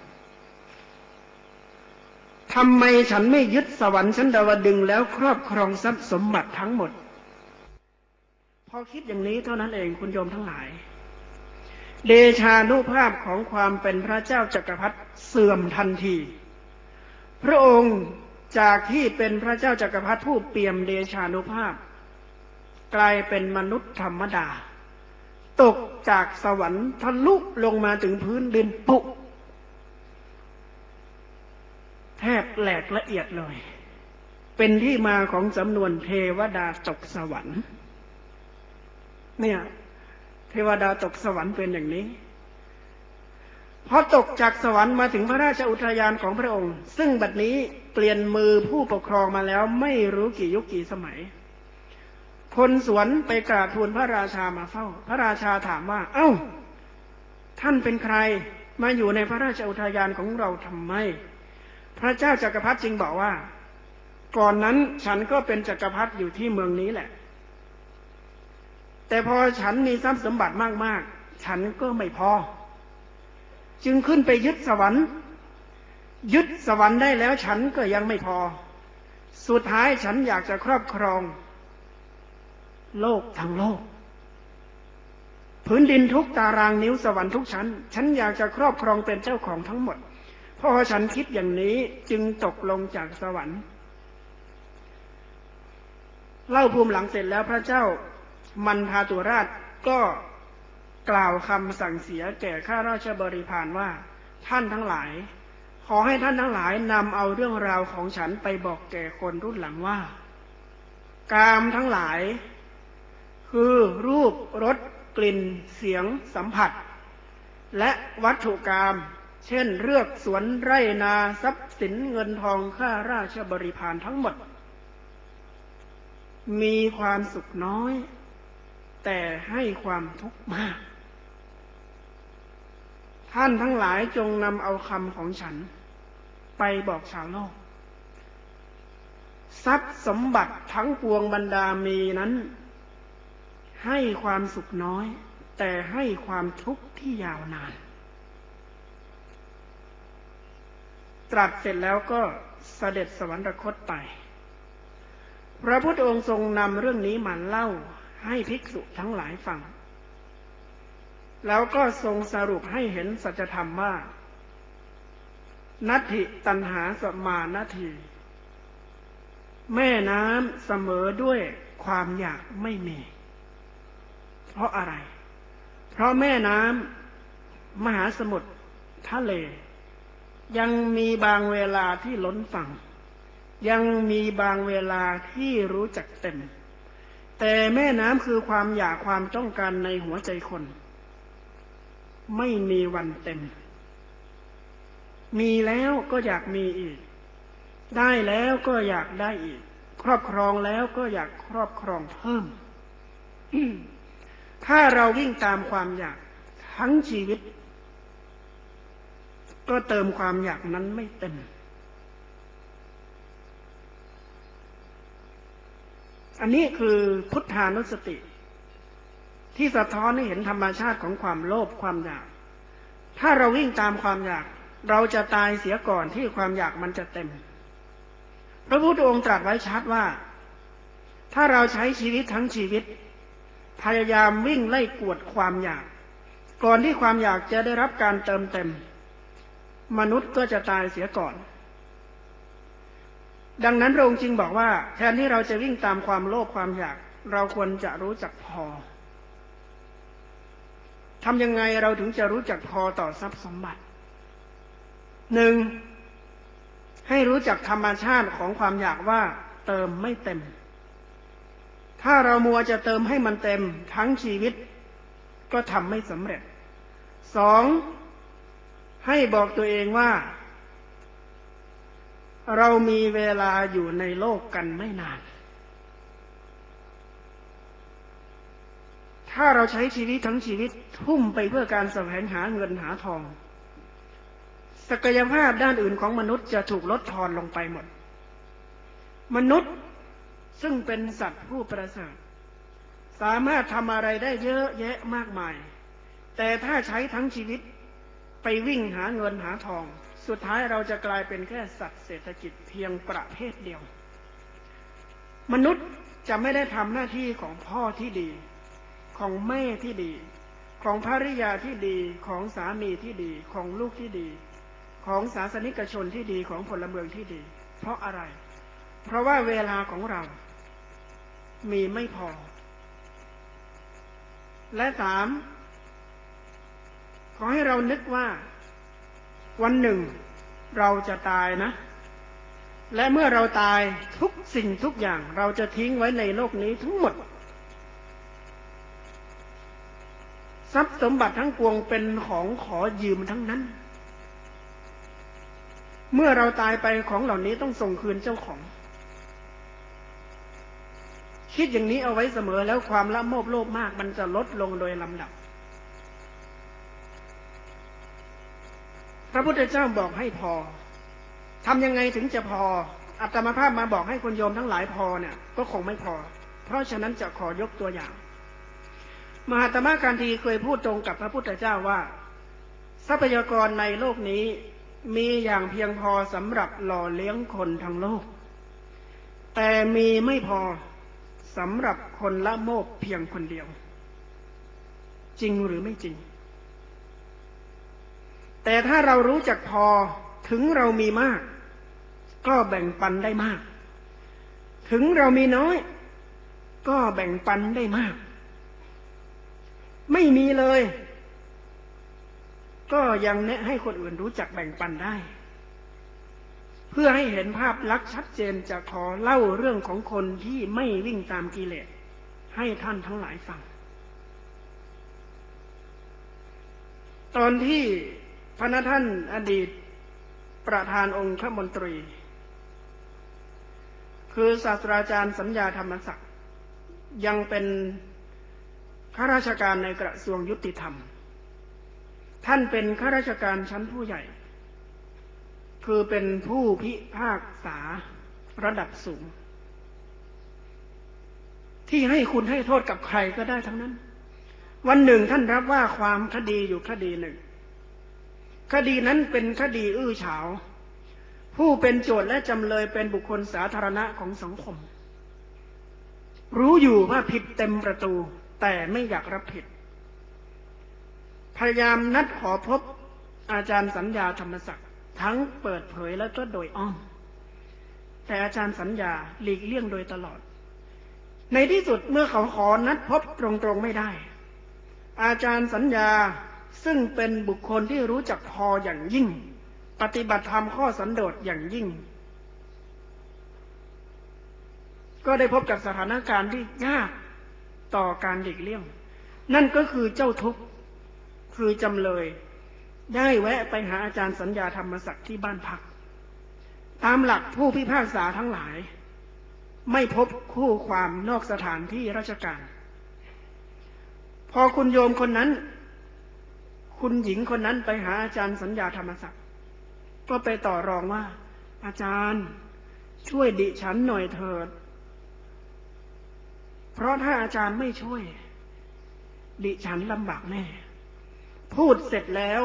ทำไมฉันไม่ยึดสวรรค์ชั้นดาวดึงส์แล้วครอบครองทรัพย์สมบัติทั้งหมดพอคิดอย่างนี้เท่านั้นเองคุณโยมทั้งหลายเดชานุภาพของความเป็นพระเจ้าจักรพรรดิเสื่อมทันทีพระองค์จากที่เป็นพระเจ้าจักรพรรดิผู้เปี่ยมเดชานุภาพกลายเป็นมนุษย์ธรรมดาตกจากสวรรค์ทะลุลงมาถึงพื้นดินปุแทบแหลกละเอียดเลยเป็นที่มาของสำนวนเทวดาตกสวรรค์เนี่ยเทวดาตกสวรรค์เป็นอย่างนี้พอตกจากสวรรค์มาถึงพระราชอุทยานของพระองค์ซึ่งบัดนี้เปลี่ยนมือผู้ปกครองมาแล้วไม่รู้กี่ยุคกี่สมัยคนสวนไปกราบทูลพระราชามาเฝ้าพระราชาถามว่าเอ้าท่านเป็นใครมาอยู่ในพระราชอุทยานของเราทำไมพระเจ้าจักรพรรดิจึงบอกว่าก่อนนั้นฉันก็เป็นจักรพรรดิอยู่ที่เมืองนี้แหละแต่พอฉันมีทรัพย์สมบัติมากๆฉันก็ไม่พอจึงขึ้นไปยึดสวรรค์ยึดสวรรค์ได้แล้วฉันก็ยังไม่พอสุดท้ายฉันอยากจะครอบครองโลกทั้งโลกพื้นดินทุกตารางนิ้วสวรรค์ทุกชั้นฉันอยากจะครอบครองเป็นเจ้าของทั้งหมดพอฉันคิดอย่างนี้จึงตกลงจากสวรรค์เล่าภูมิหลังเสร็จแล้วพระเจ้ามันทาตุราชก็กล่าวคำสั่งเสียแก่ข้าราชบริพารว่าท่านทั้งหลายขอให้ท่านทั้งหลายนำเอาเรื่องราวของฉันไปบอกแก่คนรุ่นหลังว่ากามทั้งหลายคือรูปรสกลิ่นเสียงสัมผัสและวัตถุกรรมเช่นเรือกสวนไร่นาทรัพย์สินเงินทองข้าราชบริพารทั้งหมดมีความสุขน้อยแต่ให้ความทุกข์มากท่านทั้งหลายจงนำเอาคำของฉันไปบอกชาวโลกทรัพย์สมบัติทั้งปวงบรรดามีนั้นให้ความสุขน้อยแต่ให้ความทุกข์ที่ยาวนานตรัสเสร็จแล้วก็เสด็จสวรรคตไปพระพุทธองค์ทรงนำเรื่องนี้มาเล่าให้ภิกษุทั้งหลายฟังแล้วก็ทรงสรุปให้เห็นสัจธรรมว่านัตถิตัณหาสมานาทีแม่น้ำเสมอด้วยความอยากไม่มีเพราะอะไรเพราะแม่น้ำมหาสมุทรทะเลยังมีบางเวลาที่ล้นฝั่งยังมีบางเวลาที่รู้จักเต็มแต่แม่น้ำคือความอยากความต้องการในหัวใจคนไม่มีวันเต็มมีแล้วก็อยากมีอีกได้แล้วก็อยากได้อีกครอบครองแล้วก็อยากครอบครองเพิ่ม ถ้าเราวิ่งตามความอยากทั้งชีวิตก็เติมความอยากนั้นไม่เต็มอันนี้คือพุทธานุสติที่สะท้อนให้เห็นธรรมชาติของความโลภความอยากถ้าเราวิ่งตามความอยากเราจะตายเสียก่อนที่ความอยากมันจะเต็มพระพุทธองค์ตรัสไว้ชัดว่าถ้าเราใช้ชีวิตทั้งชีวิตพยายามวิ่งไล่กวดความอยากก่อนที่ความอยากจะได้รับการเติมเต็มมนุษย์ก็จะตายเสียก่อนดังนั้นพระองค์จึงบอกว่าแทนที่เราจะวิ่งตามความโลภความอยากเราควรจะรู้จักพอทำยังไงเราถึงจะรู้จักพอต่อทรัพย์สมบัติหนึ่งให้รู้จักธรรมชาติของความอยากว่าเติมไม่เต็มถ้าเรามัวจะเติมให้มันเต็มทั้งชีวิตก็ทำไม่สำเร็จสองให้บอกตัวเองว่าเรามีเวลาอยู่ในโลกกันไม่นานถ้าเราใช้ชีวิตทั้งชีวิตทุ่มไปเพื่อการแสวงหาเงินหาทองศักยภาพด้านอื่นของมนุษย์จะถูกลดทอนลงไปหมดมนุษย์ซึ่งเป็นสัตว์ผู้ประเสริฐสามารถทำอะไรได้เยอะแยะมากมายแต่ถ้าใช้ทั้งชีวิตไปวิ่งหาเงินหาทองสุดท้ายเราจะกลายเป็นแค่สัตว์เศรษฐกิจเพียงประเภทเดียวมนุษย์จะไม่ได้ทำหน้าที่ของพ่อที่ดีของแม่ที่ดีของภริยาที่ดีของสามีที่ดีของลูกที่ดีของศาสนิกชนที่ดีของพลเมืองที่ดีเพราะอะไรเพราะว่าเวลาของเรามีไม่พอและสามขอให้เรานึกว่าวันหนึ่งเราจะตายนะและเมื่อเราตายทุกสิ่งทุกอย่างเราจะทิ้งไว้ในโลกนี้ทั้งหมดทรัพย์สมบัติทั้งปวงเป็นของขอยืมทั้งนั้นเมื่อเราตายไปของเหล่านี้ต้องส่งคืนเจ้าของคิดอย่างนี้เอาไว้เสมอแล้วความละโมบโลภมากมันจะลดลงโดยลำดับพระพุทธเจ้าบอกให้พอทำยังไงถึงจะพออาตมาภาพมาบอกให้คุณโยมทั้งหลายพอเนี่ยก็คงไม่พอเพราะฉะนั้นจะขอยกตัวอย่างมหาตมะกันทีเคยพูดตรงกับพระพุทธเจ้าว่าทรัพยากรในโลกนี้มีอย่างเพียงพอสำหรับหล่อเลี้ยงคนทั้งโลกแต่มีไม่พอสำหรับคนละโมบเพียงคนเดียวจริงหรือไม่จริงแต่ถ้าเรารู้จักพอถึงเรามีมากก็แบ่งปันได้มากถึงเรามีน้อยก็แบ่งปันได้มากไม่มีเลยก็ยังแนะให้คนอื่นรู้จักแบ่งปันได้เพื่อให้เห็นภาพลักษณ์ชัดเจนจะขอเล่าเรื่องของคนที่ไม่วิ่งตามกิเลสให้ท่านทั้งหลายฟังตอนที่พระท่านอดีตประธานองคมนตรีคือศาสตราจารย์สัญญาธรรมศักดิ์ยังเป็นข้าราชการในกระทรวงยุติธรรมท่านเป็นข้าราชการชั้นผู้ใหญ่คือเป็นผู้พิพากษาระดับสูงที่ให้คุณให้โทษกับใครก็ได้ทั้งนั้นวันหนึ่งท่านรับว่าความคดีอยู่คดีหนึ่งคดีนั้นเป็นคดีอื้อฉาวผู้เป็นโจทก์และจำเลยเป็นบุคคลสาธารณะของสังคมรู้อยู่ว่าผิดเต็มประตูแต่ไม่อยากรับผิดพยายามนัดขอพบอาจารย์สัญญาธรรมศักดิ์ทั้งเปิดเผยและก็โดยอ้อมแต่อาจารย์สัญญาหลีกเลี่ยงโดยตลอดในที่สุดเมื่อเขาขอนัดพบตรงๆไม่ได้อาจารย์สัญญาซึ่งเป็นบุคคลที่รู้จักพออย่างยิ่งปฏิบัติธรรมข้อสันโดษอย่างยิ่งก็ได้พบกับสถานการณ์ที่ยากต่อการหลีกเลี่ยงนั่นก็คือเจ้าทุกข์คือจำเลยได้แวะไปหาอาจารย์สัญญาธรรมศักดิ์ที่บ้านพักตามหลักผู้พิพากษาทั้งหลายไม่พบคู่ความนอกสถานที่ราชการพอคุณโยมคนนั้นคุณหญิงคนนั้นไปหาอาจารย์สัญญาธรรมศักดิ์ก็ไปต่อรองว่าอาจารย์ช่วยดิฉันหน่อยเถิดเพราะถ้าอาจารย์ไม่ช่วยดิฉันลำบากแน่พูดเสร็จแล้ว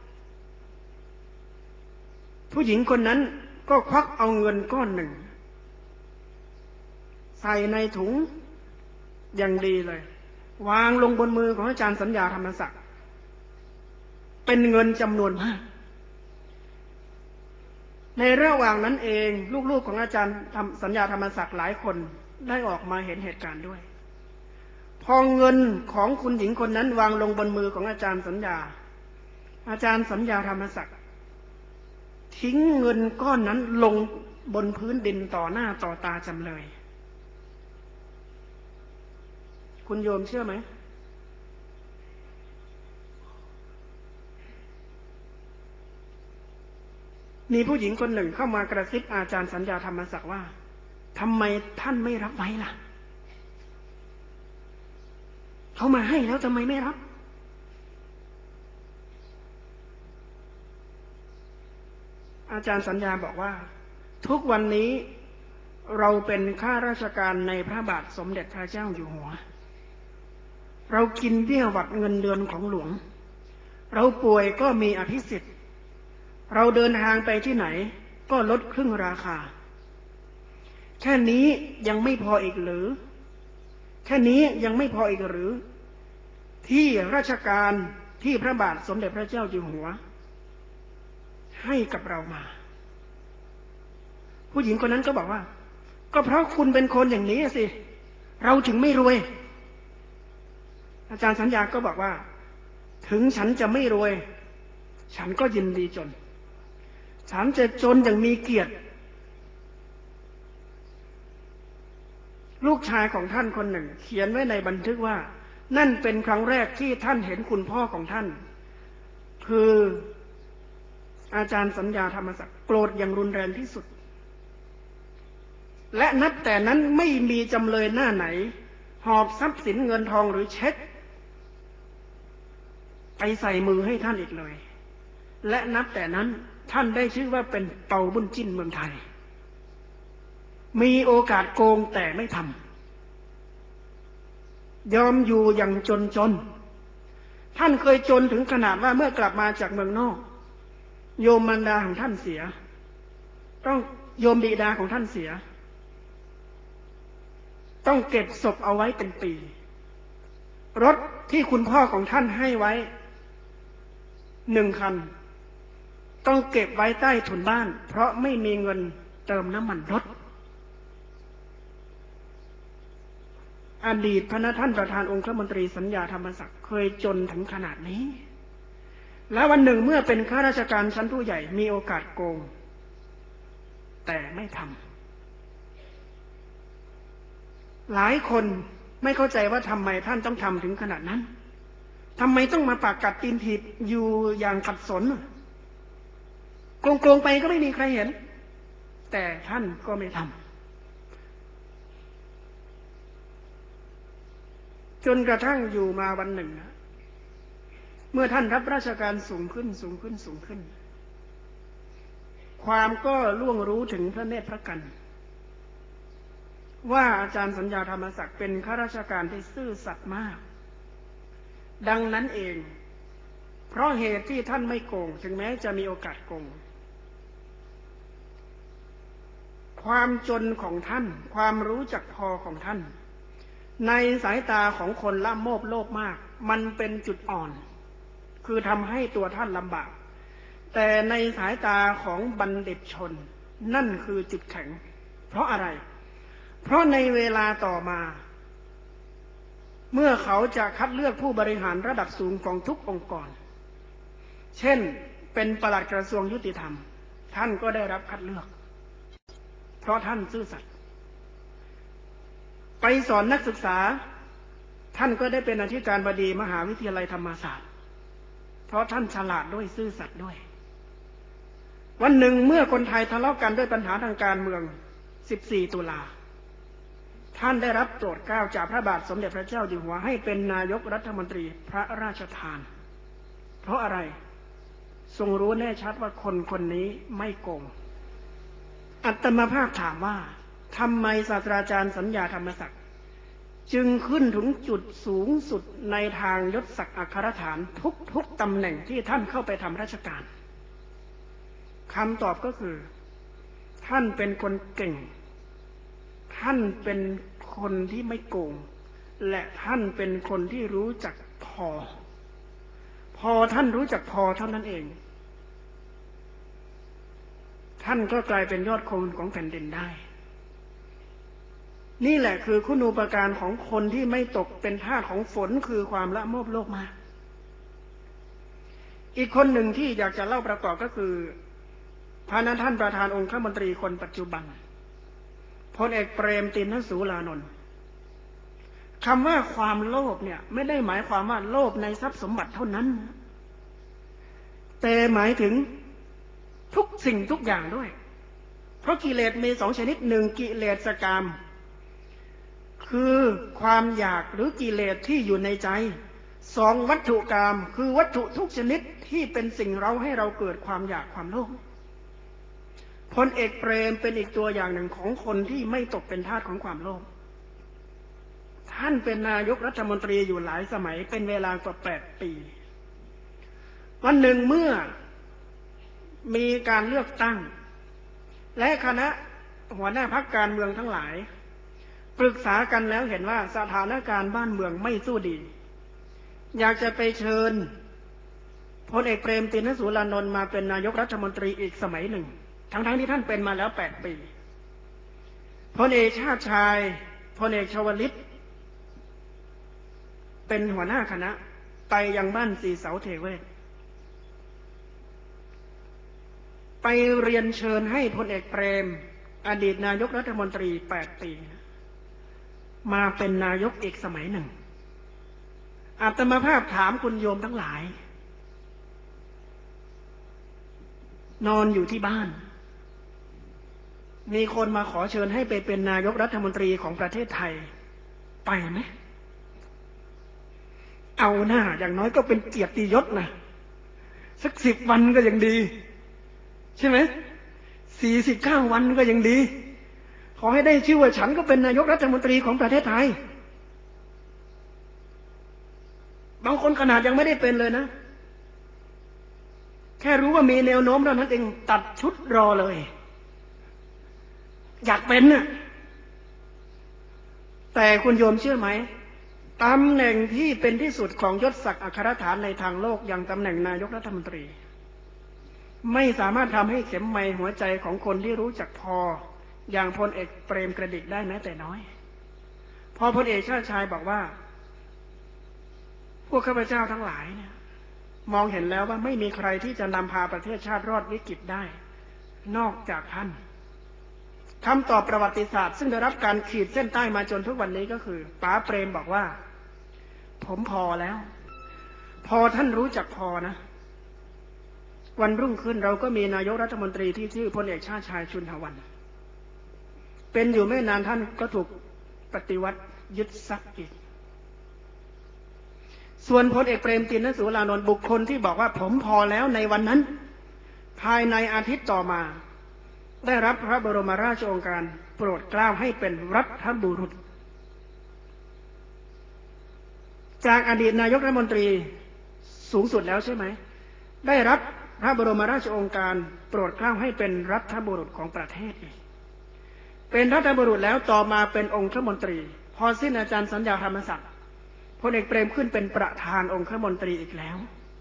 ผู้หญิงคนนั้นก็ควักเอาเงินก้อนหนึ่งใส่ในถุงอย่างดีเลยวางลงบนมือของอาจารย์สัญญาธรรมศักดิ์เป็นเงินจำนวนมากในระหว่างนั้นเองลูกๆของอาจารย์สัญญาธรรมศักดิ์หลายคนได้ออกมาเห็นเหตุการณ์ด้วยพอเงินของคุณหญิงคนนั้นวางลงบนมือของอาจารย์สัญญาอาจารย์สัญญาธรรมศักดิ์ทิ้งเงินก้อนนั้นลงบนพื้นดินต่อหน้าต่อตาจำเลยคุณโยมเชื่อไหมมีผู้หญิงคนหนึ่งเข้ามากระซิบอาจารย์สัญญาธรรมศักดิ์ว่าทำไมท่านไม่รับไว้ล่ะเขามาให้แล้วทำไมไม่รับอาจารย์สัญญาบอกว่าทุกวันนี้เราเป็นข้าราชการในพระบาทสมเด็จพระเจ้าอยู่หัวเรากินเบี้ยหวัดเงินเดือนของหลวงเราป่วยก็มีอภิสิทธิ์เราเดินทางไปที่ไหนก็ลดครึ่งราคาแค่นี้ยังไม่พออีกหรือแค่นี้ยังไม่พออีกหรือที่ราชการที่พระบาทสมเด็จพระเจ้าอยู่หัวให้กับเรามาผู้หญิงคนนั้นก็บอกว่าก็เพราะคุณเป็นคนอย่างนี้สิเราถึงไม่รวยอาจารย์สัญญาก็บอกว่าถึงฉันจะไม่รวยฉันก็ยินดีจนฉันจะจนอย่างมีเกียรติลูกชายของท่านคนหนึ่งเขียนไว้ในบันทึกว่านั่นเป็นครั้งแรกที่ท่านเห็นคุณพ่อของท่านคืออาจารย์สัญญาธรรมศักดิ์โกรธอย่างรุนแรงที่สุดและนับแต่นั้นไม่มีจำเลยหน้าไหนหอบทรัพย์สินเงินทองหรือเช็คไปใส่มือให้ท่านอีกเลยและนับแต่นั้นท่านได้ชื่อว่าเป็นเปาบุญจิ้นเมืองไทยมีโอกาสโกงแต่ไม่ทำยอมอยู่อย่างจนจนท่านเคยจนถึงขนาดว่าเมื่อกลับมาจากเมืองนอกโยมมารดาของท่านเสียต้องโยมบิดาของท่านเสียต้องเก็บศพเอาไว้เป็นปีรถที่คุณพ่อของท่านให้ไว้หนึ่งคันต้องเก็บไว้ใต้ถุนบ้านเพราะไม่มีเงินเติมน้ำมันรถอดีตพระท่านประธานองคมนตรีสัญญาธรรมศักดิ์เคยจนถึงขนาดนี้และวันหนึ่งเมื่อเป็นข้าราชการชั้นผู้ใหญ่มีโอกาสโกงแต่ไม่ทำหลายคนไม่เข้าใจว่าทำไมท่านต้องทำถึงขนาดนั้นทำไมต้องมาปากกัดตีนถีบอยู่อย่างขัดสนโกงๆไปก็ไม่มีใครเห็นแต่ท่านก็ไม่ทำจนกระทั่งอยู่มาวันหนึ่งเมื่อท่านรับราชการสูงขึ้นสูงขึ้นสูงขึ้นความก็ล่วงรู้ถึงพระเนตรพระกันว่าอาจารย์สัญญาธรรมศักดิ์เป็นข้าราชการที่ซื่อสัตย์มากดังนั้นเองเพราะเหตุที่ท่านไม่โกงถึงแม้จะมีโอกาสโกงความจนของท่านความรู้จักพอของท่านในสายตาของคนละโมบโลภมากมันเป็นจุดอ่อนคือทำให้ตัวท่านลำบากแต่ในสายตาของบัณฑิตชนนั่นคือจุดแข็งเพราะอะไรเพราะในเวลาต่อมาเมื่อเขาจะคัดเลือกผู้บริหารระดับสูงของทุกองค์กรเช่นเป็นปลัดกระทรวงยุติธรรมท่านก็ได้รับคัดเลือกเพราะท่านซื่อสัตย์ไปสอนนักศึกษาท่านก็ได้เป็นอธิการบดีมหาวิทยาลัยธรรมศาสตร์เพราะท่านฉลาดด้วยซื่อสัตย์ด้วยวันหนึ่งเมื่อคนไทยทะเลาะกันด้วยปัญหาทางการเมืองสิบสี่ตุลาท่านได้รับโปรดเกล้าจากพระบาทสมเด็จพระเจ้าอยู่หัวให้เป็นนายกรัฐมนตรีพระราชทานเพราะอะไรทรงรู้แน่ชัดว่าคนคนนี้ไม่โกงอัตมาภาพถามว่าทำไมศาสตราจารย์สัญญาธรรมศักดิ์จึงขึ้นถึงจุดสูงสุดในทางยศศักดิ์อัครฐานทุกๆตำแหน่งที่ท่านเข้าไปทำราชการคำตอบก็คือท่านเป็นคนเก่งท่านเป็นคนที่ไม่โกงและท่านเป็นคนที่รู้จักพอพอท่านรู้จักพอเท่านั้นเองท่านก็กลายเป็นยอดคนของแผ่นดินได้นี่แหละคือคุณูปการของคนที่ไม่ตกเป็นทาสของฝนคือความละโมบโลภมากอีกคนหนึ่งที่อยากจะเล่าประกอบก็คือพระนั้นท่านประธานองคมนตรีคนปัจจุบันพลเอกเปรมติณสูรานนท์คำว่าความโลภเนี่ยไม่ได้หมายความว่าโลภในทรัพย์สมบัติเท่านั้นแต่หมายถึงทุกสิ่งทุกอย่างด้วยเพราะกิเลสมีสองชนิดหนึ่งกิเลสกามคือความอยากหรือกิเลสที่อยู่ในใจสองวัตถุกามคือวัตถุทุกชนิดที่เป็นสิ่งเร้าให้เราเกิดความอยากความโลภพลเอกเปรมเป็นอีกตัวอย่างหนึ่งของคนที่ไม่ตกเป็นทาสของความโลภท่านเป็นนายกรัฐมนตรีอยู่หลายสมัยเป็นเวลากว่าแปดปีวันหนึ่งเมื่อมีการเลือกตั้งและคณะหัวหน้าพรรคการเมืองทั้งหลายปรึกษากันแล้วเห็นว่าสถานการณ์บ้านเมืองไม่สู้ดีอยากจะไปเชิญพลเอกเปรมติณสูรานนท์มาเป็นนายกรัฐมนตรีอีกสมัยหนึ่งทั้งๆที่ท่านเป็นมาแล้วแปดปีพลเอกชาติชายพลเอกชวลิตเป็นหัวหน้าคณะไปยังบ้านสีเสาเทเวศไปเรียนเชิญให้พลเอกเปรมอดีตนายกรัฐมนตรีแปดปีมาเป็นนายกอีกสมัยหนึ่งอาตมาภาพถามคุณโยมทั้งหลายนอนอยู่ที่บ้านมีคนมาขอเชิญให้ไปเป็นนายกรัฐมนตรีของประเทศไทยไปไหมเอาหน้าอย่างน้อยก็เป็นเกียรติยศนะสักสิบวันก็ยังดีใช่ไหมสี่สิบเก้าวันก็ยังดีขอให้ได้ชื่อว่าฉันก็เป็นนายกรัฐมนตรีของประเทศไทยบางคนขนาดยังไม่ได้เป็นเลยนะแค่รู้ว่ามีแนวโน้มเท่านั้นเองตัดชุดรอเลยอยากเป็นน่ะแต่คุณโยมเชื่อไหมตำแหน่งที่เป็นที่สุดของยศศักดิ์อัครฐานในทางโลกอย่างตำแหน่งนายกรัฐมนตรีไม่สามารถทำให้เข็มไมหัวใจของคนที่รู้จักพออย่างพลเอกเปรมกระดิกได้แม้แต่น้อยพอพลเอกชาติชายบอกว่าพวกข้าพเจ้าทั้งหลายเนี่ยมองเห็นแล้วว่าไม่มีใครที่จะนำพาประเทศชาติรอดวิกฤตได้นอกจากท่านคำตอบประวัติศาสตร์ซึ่งได้รับการขีดเส้นใต้มาจนทุกวันนี้ก็คือป๋าเปรมบอกว่าผมพอแล้วพอท่านรู้จักพอนะวันรุ่งขึ้นเราก็มีนายกรัฐมนตรีที่ชื่อพลเอกชาติชายชุนหวันเป็นอยู่ไม่นานท่านก็ถูกปฏิวัติยึดทรัพย์อีกส่วนพลเอกเปรมติณสูรานนท์บุคคลที่บอกว่าผมพอแล้วในวันนั้นภายในอาทิตย์ต่อมาได้รับพระบรมราชโองการโปรดเกล้าให้เป็นรัฐบุรุษจากอดีตนายกรัฐมนตรีสูงสุดแล้วใช่ไหมได้รับพระบรมราชโองการโปรดเกล้าให้เป็นรัฐบุรุษของประเทศอีกเป็นรัฐบุรุษแล้วต่อมาเป็นองคมนตรีพอสิ้นอาจารย์สัญญาธรรมศักดิ์พลเอกเปรมขึ้นเป็นประธานองคมนตรีอีกแล้ว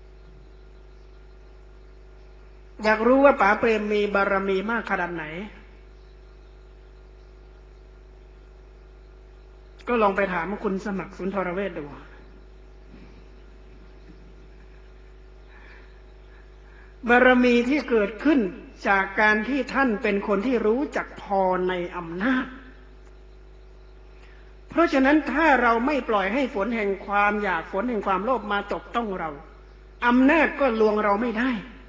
อยากรู้ว่าป๋าเปรมมีบารมีมากขนาดไหนก็ลองไปถามคุณสมัครสุนทรเวชดูบารมีที่เกิดขึ้นจากการที่ท่านเป็นคนที่รู้จักพอในอำนาจเพราะฉะนั้นถ้าเราไม่ปล่อยให้ฝนแห่งความอยากฝนแห่งความโลภมาตกต้องเราอำนาจก็ลวงเราไม่ได้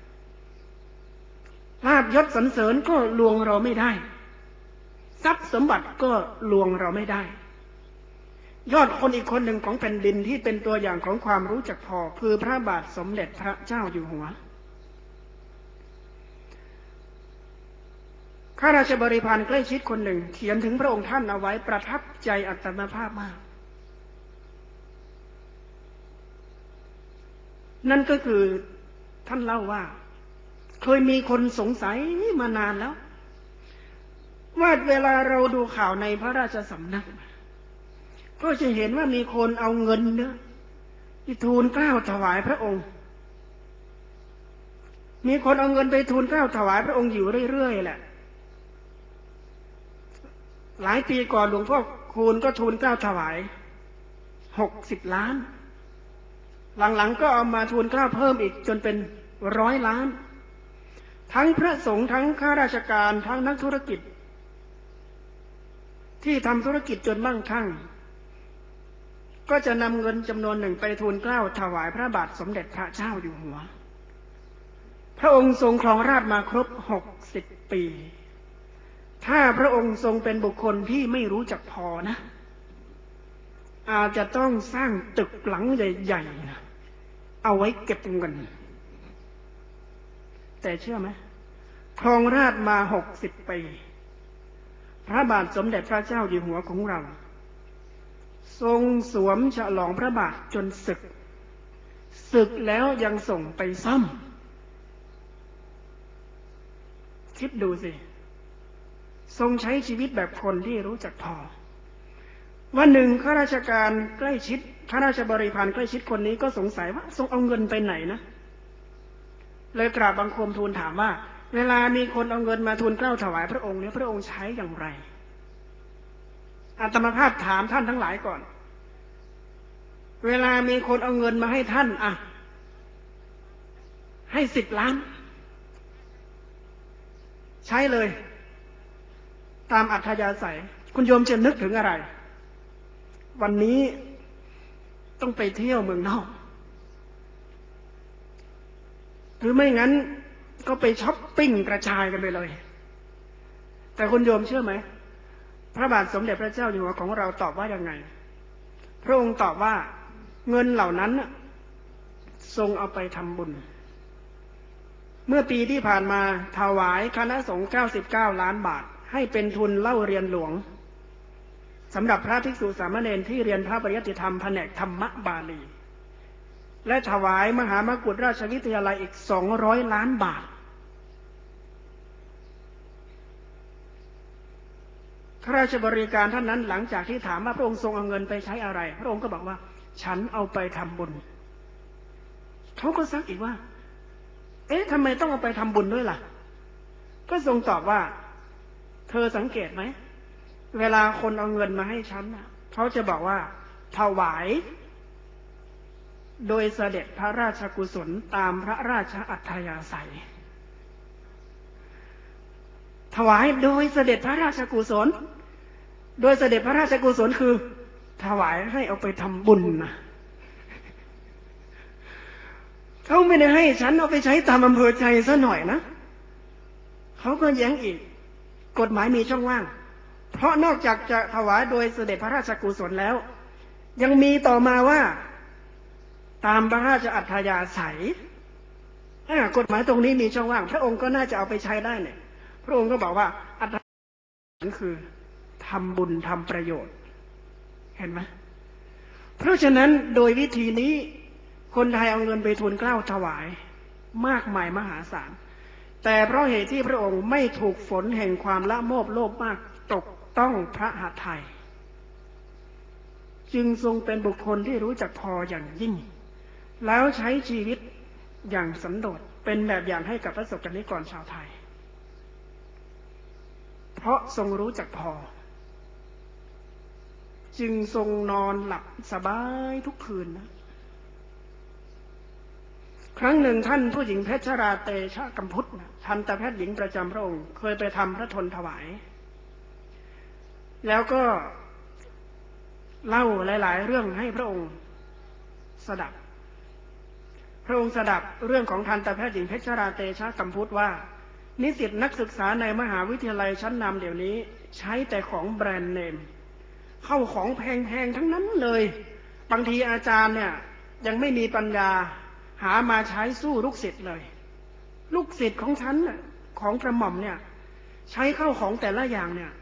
ลาภยศสรรเสริญก็ลวงเราไม่ได้ทรัพย์สมบัติก็ลวงเราไม่ได้ยอดคนอีกคนหนึ่งของแผ่นดินที่เป็นตัวอย่างของความรู้จักพอคือพระบาทสมเด็จพระเจ้าอยู่หัวข้าราชบริพารใกล้ชิดคนหนึ่งเขียนถึงพระองค์ท่านเอาไว้ประทับใจอัตมาภาพมากนั่นก็คือท่านเล่าว่าเคยมีคนสงสัยมานานแล้วว่าเวลาเราดูข่าวในพระราชสำนักก็จะเห็นว่ามีคนเอาเงินเนี่ยที่ทูลเกล้าถวายพระองค์มีคนเอาเงินไปทูลเกล้าถวายพระองค์อยู่เรื่อยๆแหละหลายปีก่อนหลวงพ่อคูณก็ทูลเกล้าถวายหกสิบล้านหลังๆก็เอามาทูลเกล้าเพิ่มอีกจนเป็นร้อยล้านทั้งพระสงฆ์ทั้งข้าราชการทั้งนักธุรกิจที่ทำธุรกิจจนมั่งคั่งก็จะนำเงินจำนวนหนึ่งไปทูลเกล้าถวายพระบาทสมเด็จพระเจ้าอยู่หัวพระองค์ทรงครองราชย์มาครบหกสิบปีถ้าพระองค์ทรงเป็นบุคคลที่ไม่รู้จักพอนะอาจจะต้องสร้างตึกหลังใหญ่ๆนะเอาไว้เก็บเงินแต่เชื่อไหมครองราชย์มาหกสิบปีพระบาทสมเด็จพระเจ้าอยู่หัวของเราทรงสวมฉลองพระบาทจนศึกศึกแล้วยังส่งไปซ่อมคิดดูสิทรงใช้ชีวิตแบบคนที่รู้จักพอวันหนึ่งข้าราชการใกล้ชิดข้าราชบริพารใกล้ชิดคนนี้ก็สงสัยว่าทรงเอาเงินไปไหนนะเลยกราบบังคมทูลถามว่าเวลามีคนเอาเงินมาทูลเกล้าถวายพระองค์เนี่ยพระองค์ใช้อย่างไรอาตมาภาพถามท่านทั้งหลายก่อนเวลามีคนเอาเงินมาให้ท่านอ่ะให้สิบล้านใช้เลยตามอัธยาศัยคุณโยมจะนึกถึงอะไรวันนี้ต้องไปเที่ยวเมืองนอกหรือไม่งั้นก็ไปช้อปปิ้งกระจายกันไปเลยแต่คุณโยมเชื่อไหมพระบาทสมเด็จพระเจ้าอยู่หัวของเราตอบว่ายังไงพระองค์ตอบว่าเงินเหล่านั้นทรงเอาไปทำบุญเมื่อปีที่ผ่านมาถวายคณะสงฆ์เก้าสิบเก้าล้านบาทให้เป็นทุนเล่าเรียนหลวงสำหรับพระภิกษุสามเณรที่เรียนพระปริยัติธรรมแผนกธรรมบาลีและถวายมหามกุฏราชวิทยาลัยอีกสองร้อยล้านบาทข้าราชบริการท่านนั้นหลังจากที่ถามว่าพระองค์ทรงเอาเงินไปใช้อะไรพระองค์ก็บอกว่าฉันเอาไปทำบุญเขาก็ซักอีกว่าเอ๊ะทำไมต้องเอาไปทำบุญด้วยล่ะก็ทรงตอบว่าเธอสังเกตไหมเวลาคนเอาเงินมาให้ฉันเขาจะบอกว่าถวายโดยเสด็จพระราชกุศลตามพระราชอัธยาศัยถวายโดยเสด็จพระราชกุศลโดยเสด็จพระราชกุศลคือถวายให้เอาไปทำบุญนะเขาไม่ได้ให้ฉันเอาไปใช้ตามอำเภอใจซะหน่อยนะเขาก็แย้งอีกกฎหมายมีช่องว่างเพราะนอกจากจะถวายโดยเสด็จพระราชกุศลแล้วยังมีต่อมาว่าตามพระราชอัธยาศัยกฎหมายตรงนี้มีช่องว่างพระองค์ก็น่าจะเอาไปใช้ได้เนี่ยพระองค์ก็บอกว่าอัธยาศัยคือทำบุญทำประโยชน์เห็นไหมเพราะฉะนั้นโดยวิธีนี้คนไทยเอาเงินไปทูลเกล้าถวายมากมายมหาศาลแต่เพราะเหตุที่พระองค์ไม่ถูกฝนแห่งความละโมบโลภมากตกต้องพระหฤทัยจึงทรงเป็นบุคคลที่รู้จักพออย่างยิ่งแล้วใช้ชีวิตอย่างสันโดษเป็นแบบอย่างให้กับพระสงฆ์นิกรชาวไทยเพราะทรงรู้จักพอจึงทรงนอนหลับสบายทุกคืนนะครั้งหนึ่งท่านผู้หญิงเพชรราเตชะกัมพุทธทันตแพทย์หญิงประจำพระองค์เคยไปทำพระทนถวายแล้วก็เล่าหลายๆเรื่องให้พระองค์สดับพระองค์สดับเรื่องของทันตแพทย์หญิงเพชรราเตชะกัมพุทธว่านิสิตนักศึกษาในมหาวิทยาลัยชั้นนำเดี๋ยวนี้ใช้แต่ของแบรนด์เนมเข้าของแพงๆทั้งนั้นเลยบางทีอาจารย์เนี่ยยังไม่มีปัญญาหามาใช้สู้ลูกศิษย์เลยลูกศิษย์ของฉันน่ะของกระหม่อมเนี่ยใช้เข้าของแต่ละอย่างเนี่ย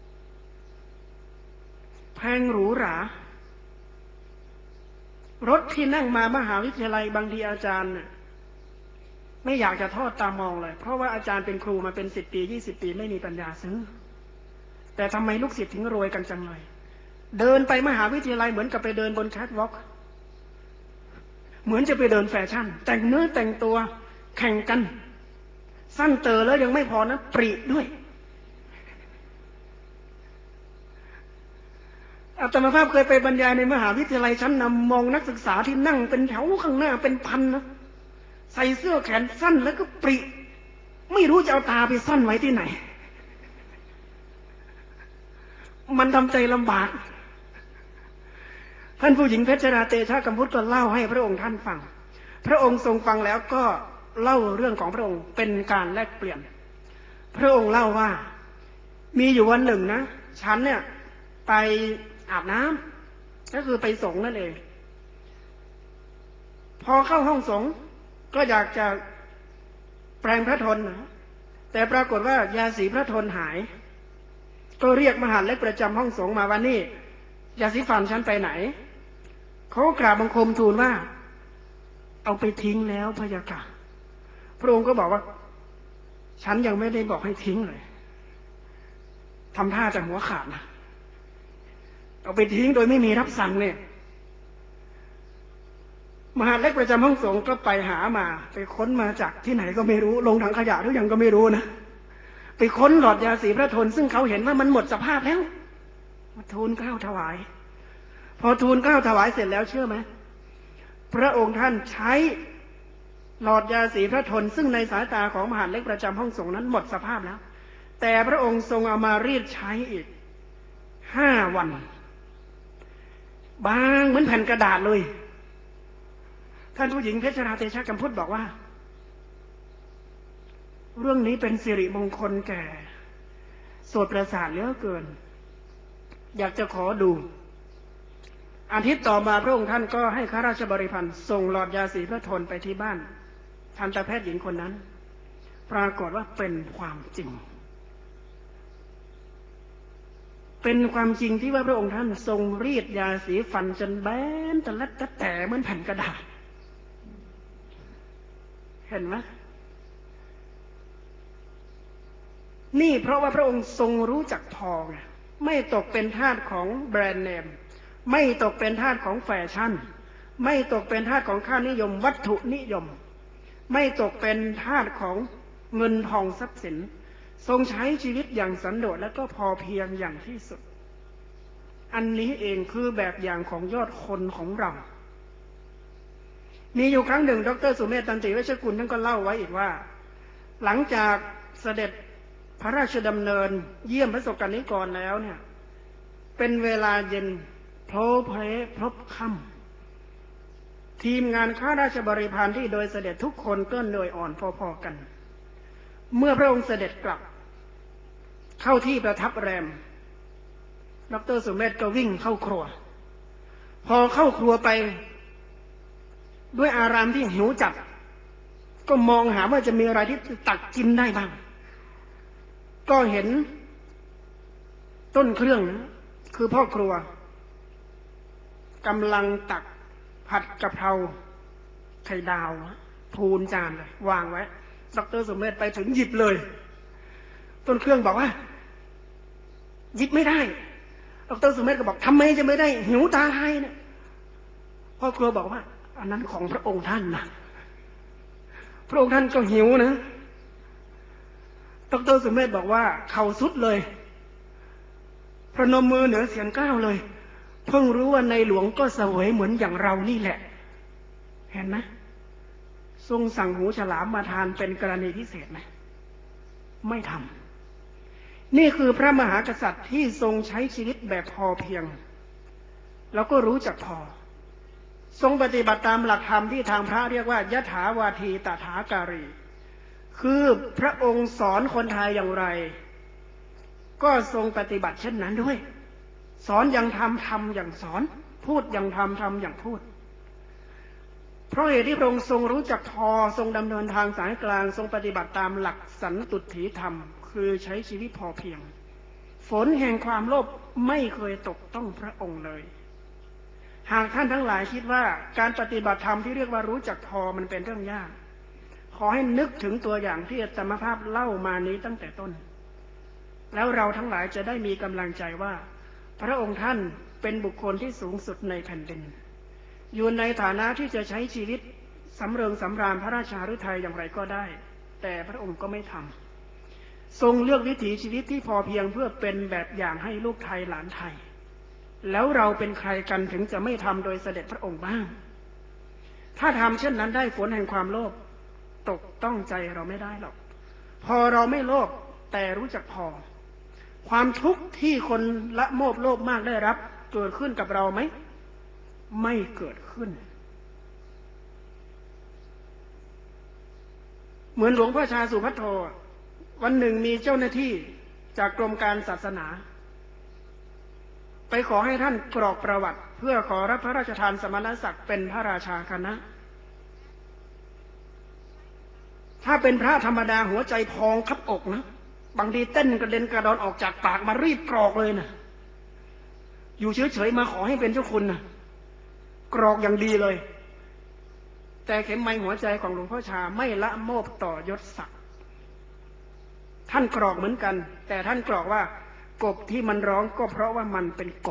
แพงหรูหรารถที่นั่งมามหาวิทยาลัยบางทีอาจารย์น่ะไม่อยากจะทอดตามองเลยเพราะว่าอาจารย์เป็นครูมาเป็นสิบปียี่สิบปีไม่มีปัญญาซื้อแต่ทำไมลูกศิษย์ถึงรวยกันจังเลยเดินไปมหาวิทยาลัยเหมือนกับไปเดินบนแคทวอล์กเหมือนจะไปเดินแฟชั่นแต่งเนื้อแต่งตัวแข่งกันสั้นเตอแล้วยังไม่พอนะปรีด้วยอาตมาภาพเคยไปบรรยายในมหาวิทยาลัยชั้นนำมองนักศึกษาที่นั่งเป็นแถวข้างหน้าเป็นพันนะใส่เสื้อแขนสั้นแล้วก็ปริไม่รู้จะเอาตาไปซ่อนไว้ที่ไหนมันทำใจลำบากท่านผู้หญิงเพชรราเตชะกัมพุทธก็เล่าให้พระองค์ท่านฟังพระองค์ทรงฟังแล้วก็เล่าเรื่องของพระองค์เป็นการแลกเปลี่ยนพระองค์เล่าว่ามีอยู่วันหนึ่งนะฉันเนี่ยไปอาบน้ำก็คือไปสงฆ์นั่นเองพอเข้าห้องสงฆ์ก็อยากจะแปรงพระทนนะแต่ปรากฏว่ายาสีพระทนหายก็เรียกมหาดเล็กประจำห้องสงฆ์มาว่านี่ยาสีฟันฉันไปไหนเขากราบบังคมทูลว่าเอาไปทิ้งแล้วพระยาค่ะพระองค์ก็บอกว่าฉันยังไม่ได้บอกให้ทิ้งเลยทำท่าจะหัวขาดนะเอาไปทิ้งโดยไม่มีรับสั่งเนี่ยมหาดเล็กประจำห้องสงฆ์ก็ไปหามาไปค้นมาจากที่ไหนก็ไม่รู้ลงถังขยะหรือยังก็ไม่รู้นะไปค้นหลอดยาสีพระทนซึ่งเขาเห็นว่ามันหมดสภาพแล้วมาทูลเกล้าถวายพอทูลเกล้าถวายเสร็จแล้วเชื่อไหมพระองค์ท่านใช้หลอดยาสีพระทนซึ่งในสายตาของมหาดเล็กประจำห้องสงฆ์นั้นหมดสภาพแล้วแต่พระองค์ทรงเอามารีดใช้อีกห้าวันบางเหมือนแผ่นกระดาษเลยท่านผู้หญิงเพชรราเตชะกัมพุทธบอกว่าเรื่องนี้เป็นสิริมงคลแก่โสตประสาทเหลือเกินอยากจะขอดูอาทิตย์ต่อมาพระองค์ท่านก็ให้ข้าราชบริพารส่งหลอดยาสีพระทนไปที่บ้านทันตแพทย์หญิงคนนั้นปรากฏว่าเป็นความจริงเป็นความจริงที่ว่าพระองค์ท่านทรงรีดยาสีฟันจนแบนตะลัดตะแต่เหมือนแผ่นกระดาษเห็นไหมนี่เพราะว่าพระองค์ทรงรู้จักพอไงไม่ตกเป็นทาสของแบรนด์เนมไม่ตกเป็นทาสของแฟชั่นไม่ตกเป็นทาสของค่านิยมวัตถุนิยมไม่ตกเป็นทาสของเงินทองทรัพย์สินทรงใช้ชีวิตอย่างสันโดษและก็พอเพียงอย่างที่สุดอันนี้เองคือแบบอย่างของยอดคนของเรามีอยู่ครั้งหนึ่งดร.สุเมธ ตันติเวชกุลท่านก็เล่าไว้อีกว่าหลังจากเสด็จพระราชดำเนินเยี่ยมพระสกนิกรแล้วเนี่ยเป็นเวลาเย็นโผล่เพลพลบค่ำทีมงานข้าราชบริพารที่โดยเสด็จทุกคนก็เหนื่อยอ่อนพอๆกันเมื่อพระองค์เสด็จกลับเข้าที่ประทับแรมดร.สุเมธก็วิ่งเข้าครัวพอเข้าครัวไปด้วยอารามที่หิวจัดก็มองหาว่าจะมีอะไรที่ตักกินได้บ้างก็เห็นต้นเครื่องคือพ่อครัวกำลังตักผัดกะเพราไข่ดาวพูนจานเลยวางไว้ดร.สุเมธไปถึงหยิบเลยต้นเครื่องบอกว่าหยิบไม่ได้ดร.สุเมธก็บอกทำไมจะไม่ได้หิวตาลายเนี่ยพ่อครัวบอกว่าอันนั้นของพระองค์ท่านนะพระองค์ท่านก็หิวนะดร.สุเมธบอกว่าเข่าสุดเลยประนมมือเหนือเสียงก้าวเลยเพิ่งรู้ว่าในหลวงก็เสวยเหมือนอย่างเรานี่แหละเห็นไหมทรงสั่งหูฉลามมาทานเป็นกรณีพิเศษไหมไม่ทำนี่คือพระมหากษัตริย์ที่ทรงใช้ชีวิตแบบพอเพียงแล้วก็รู้จักพอทรงปฏิบัติตามหลักธรรมที่ทางพระเรียกว่ายถาวาทีตถาการีคือพระองค์สอนคนไทยอย่างไรก็ทรงปฏิบัติเช่นนั้นด้วยสอนอย่างทำทำอย่างสอนพูดอย่างทำทำอย่างพูดเพราะเหตุที่พระองค์ทรงรู้จักพอทรงดำเนินทางสายกลางทรงปฏิบัติตามหลักสันตุถีธรรมคือใช้ชีวิตพอเพียงฝนแห่งความโลภไม่เคยตกต้องพระองค์เลยหากท่านทั้งหลายคิดว่าการปฏิบัติธรรมที่เรียกว่ารู้จักพอมันเป็นเรื่องยากขอให้นึกถึงตัวอย่างที่อาตมาภาพเล่ามานี้ตั้งแต่ต้นแล้วเราทั้งหลายจะได้มีกำลังใจว่าพระองค์ท่านเป็นบุคคลที่สูงสุดในแผ่นดินอยู่ในฐานะที่จะใช้ชีวิตสำเริงสำราญพระราชาฤทัยอย่างไรก็ได้แต่พระองค์ก็ไม่ทำทรงเลือกวิถีชีวิตที่พอเพียงเพื่อเป็นแบบอย่างให้ลูกไทยหลานไทยแล้วเราเป็นใครกันถึงจะไม่ทำโดยเสด็จพระองค์บ้างถ้าทำเช่นนั้นได้ฝนแห่งความโลภตกต้องใจเราไม่ได้หรอกพอเราไม่โลภแต่รู้จักพอความทุกข์ที่คนละโมบโลภมากได้รับเกิดขึ้นกับเราไหมไม่เกิดขึ้นเหมือนหลวงพ่อชาสุภัทโทวันหนึ่งมีเจ้าหน้าที่จากกรมการศาสนาไปขอให้ท่านกรอกประวัติเพื่อขอรับพระราชทานสมณศักดิ์เป็นพระราชาคณะถ้าเป็นพระธรรมดาหัวใจพองทับอกนะบางทีเต้นกระเด็นกระดอนออกจากปากมารีบกรอกเลยนะอยู่เฉยๆมาขอให้เป็นเจ้าคุณนะกรอกอย่างดีเลยแต่เข็มไมหัวใจของหลวงพ่อชาไม่ละโมบต่อยศศักดิ์ท่านกรอกเหมือนกันแต่ท่านกรอกว่ากบที่มันร้องก็เพราะว่ามันเป็นกบ